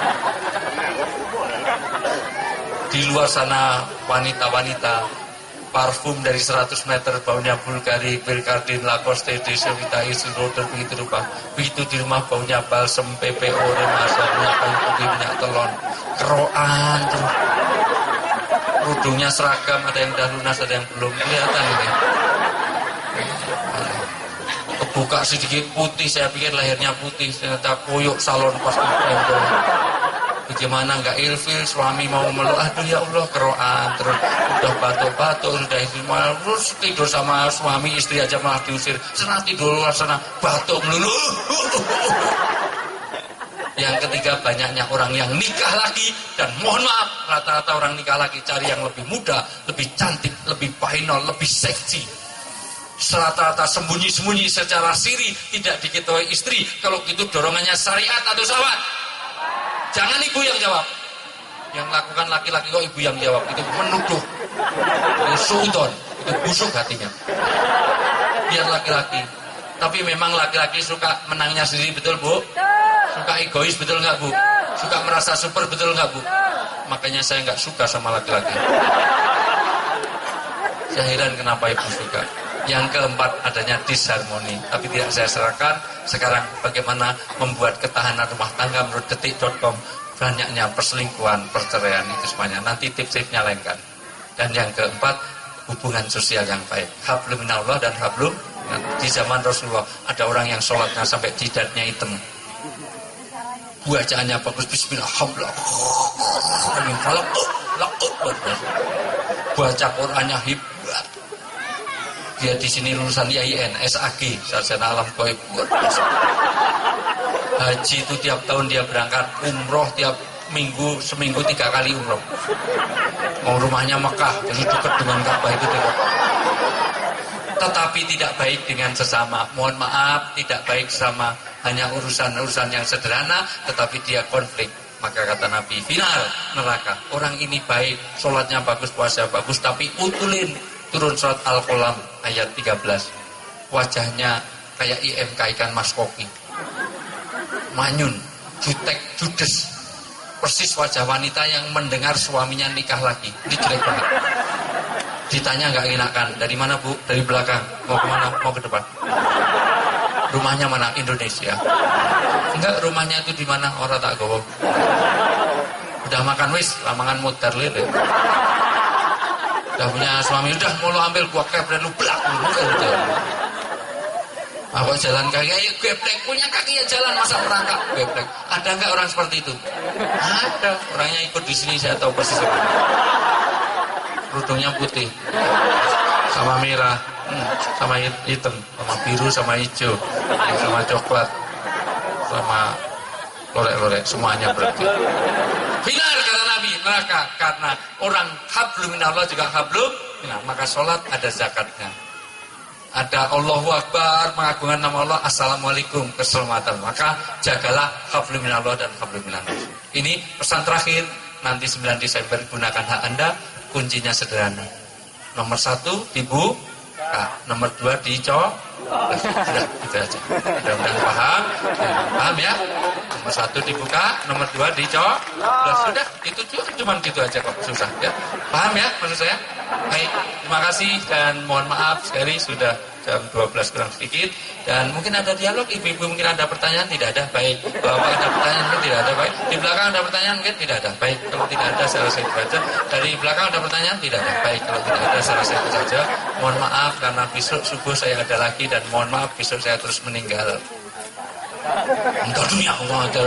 Di luar sana wanita-wanita parfum dari 100 meter baunya Bulgari, Belkardin, Lacoste, Deservita, Isidro, begitu rupa. Begitu di rumah baunya balsem, PPO, Remasa, minyak kayu putih, minyak telon, keroan terus. Rudungnya seragam, ada yang udah lunas, ada yang belum kelihatan ini. Kebuka sedikit putih, saya pikir lahirnya putih, ternyata koyok salon pas kumpul. Bagaimana nggak ilfil, suami mau meluk, aduh ya Allah keroan, terus udah batuk-batuk, udah itu malah terus tidur sama suami, istri aja malah diusir, sana tidur luar sana, batuk melulu. Yang ketiga, banyaknya orang yang nikah lagi, dan mohon maaf, rata-rata orang nikah lagi cari yang lebih muda, lebih cantik, lebih final, lebih seksi. Rata-rata sembunyi-sembunyi secara siri, tidak diketahui istri. Kalau gitu dorongannya syariat atau syahwat? Jangan ibu yang jawab. Yang lakukan laki-laki kok ibu yang jawab. Itu menuduh. Itu suudon. Itu busuk hatinya. Biar laki-laki. Tapi memang laki-laki suka menangnya sendiri, betul Bu? Suka egois, betul nggak Bu? Suka merasa super, betul nggak Bu? Makanya saya nggak suka sama laki-laki. Saya heran kenapa ibu suka. Yang keempat, adanya disharmoni. Tapi tidak saya serahkan. Sekarang bagaimana membuat ketahanan rumah tangga menurut detik.com. Banyaknya perselingkuhan, perceraian itu semuanya. Nanti tips-tipsnya lain kan. Dan yang keempat, hubungan sosial yang baik. Hablum minallah dan hablum. Di zaman Rasulullah ada orang yang sholatnya sampai jidatnya hitam. Bacaannya bagus, bismillahirrahmanirrahim. Baca Qur'annya hebat. Dia di sini lulusan IAIN, SAG, sarjana alam gaib. Haji itu tiap tahun dia berangkat, umroh tiap minggu, seminggu 3 kali umroh. Mau rumahnya Mekah, jadi dekat dengan Ka'bah itu dekat. Tetapi tidak baik dengan sesama. Mohon maaf, tidak baik sama hanya urusan-urusan yang sederhana, tetapi dia konflik. Maka kata Nabi, final neraka. Orang ini baik, sholatnya bagus, puasa bagus, tapi utulin. Turun surat Al-Qalam ayat 13. Wajahnya kayak IMK ikan mas koki. Manyun, jutek, judes. Persis wajah wanita yang mendengar suaminya nikah lagi. Ini jelek banget. Ditanya nggak enakan. Dari mana Bu? Dari belakang. Mau kemana? Mau ke depan. Rumahnya mana? Indonesia. Enggak, rumahnya itu di mana? Orang tak gowo. Udah makan wis, lamangan mutar lele. Udah punya suami, udah mau lo ambil gua kepret lu belak lu udah. Apa jalan kaki? Ayo geplek, punya kaki ya jalan, masa merangkak geplek. Ada enggak orang seperti itu? Ada, orangnya ikut di sini saya tahu persis. Rudungnya putih, sama merah, sama hitam, sama biru, sama hijau, sama coklat, sama lorek-lorek, semuanya berarti. Final kata Nabi, neraka. Karena orang hablum minallah juga hablum minallah. Maka sholat ada zakatnya. Ada Allahu Akbar, mengagungkan nama Allah, Assalamualaikum, keselamatan. Maka jagalah hablum minallah dan hablum minallah. Ini pesan terakhir. Nanti 9 Desember gunakan hak Anda. Kuncinya sederhana. Nomor 1 dibuka, nomor 2 dicok. Sudah, gitu aja. Mudah-mudahan paham. Paham ya? Nomor 1 dibuka, nomor 2 dicok. Sudah, itu cuma gitu aja kok, susah ya. Paham ya maksud saya? Baik, terima kasih dan mohon maaf sekali sudah jam 12 kurang sedikit. Dan mungkin ada dialog, ibu-ibu mungkin ada pertanyaan, tidak ada, baik. Bapak ada pertanyaan, mungkin tidak ada, baik. Di belakang ada pertanyaan, mungkin tidak ada, baik. Kalau tidak ada, saya rasa itu saja. Dari belakang ada pertanyaan, tidak ada, baik. Kalau tidak ada, saya rasa itu saja. Mohon maaf karena besok subuh saya ada lagi dan mohon maaf besok saya terus meninggal. Entar dunia Allah ada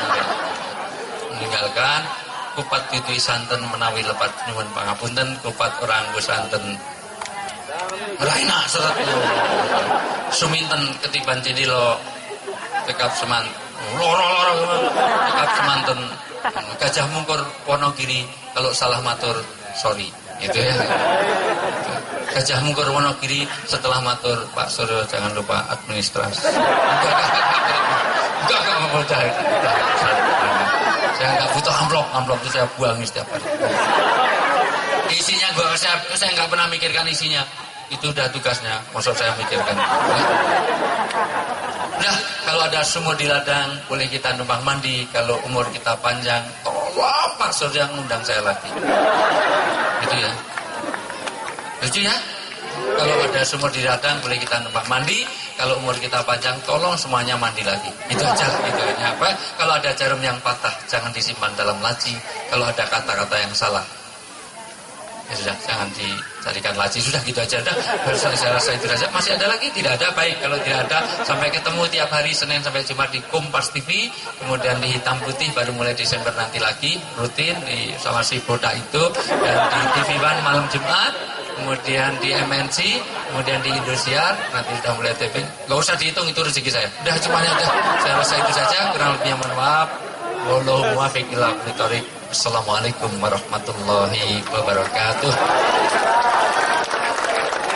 meninggalkan kupat titui santen menawi lepat nyuwun pangapunten kupat orang go santen Raina serat suminten ketiban cidilo tekap seman loro-loro tekap semanten Gajah Mungkur Wonogiri kalau salah matur sorry itu ya. Gajah Mungkur Wonogiri setelah matur Pak Suryo jangan lupa administrasi. Enggak mau cari. Saya nggak butuh amplop itu saya buang setiap hari. Isinya saya nggak pernah mikirkan isinya. Itu udah tugasnya, maksud saya mikirkan. Udah, kalau ada sumur di ladang, boleh kita numpang mandi. Kalau umur kita panjang, tolong Pak Surya ngundang saya lagi. Gitu ya. Lucu ya? Kalau ada sumur di ladang, boleh kita numpang mandi. Kalau umur kita panjang, tolong semuanya mandi lagi. Itu aja, gitu ya. Apa? Kalau ada jarum yang patah, jangan disimpan dalam laci. Kalau ada kata-kata yang salah, ya sudah, jangan dicarikan laci. Sudah gitu aja. Udah, saya rasa itu saja. Masih ada lagi? Tidak ada. Baik, kalau tidak ada, sampai ketemu tiap hari Senin sampai Jumat di Kompas TV. Kemudian di Hitam Putih baru mulai Desember nanti lagi rutin di sama si Boda itu, dan di TV One malam Jumat. Kemudian di MNC, kemudian di Indosiar, nanti sudah mulai taping. Gak usah dihitung, itu rezeki saya. Udah, cuma aja. Saya rasa itu saja. Kurang lebihnya mohon maaf. Wallahu muwaffiq ila aqwamit thoriq. Assalamualaikum warahmatullahi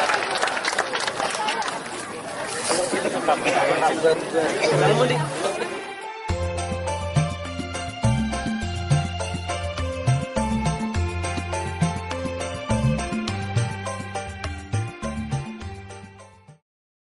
wabarakatuh.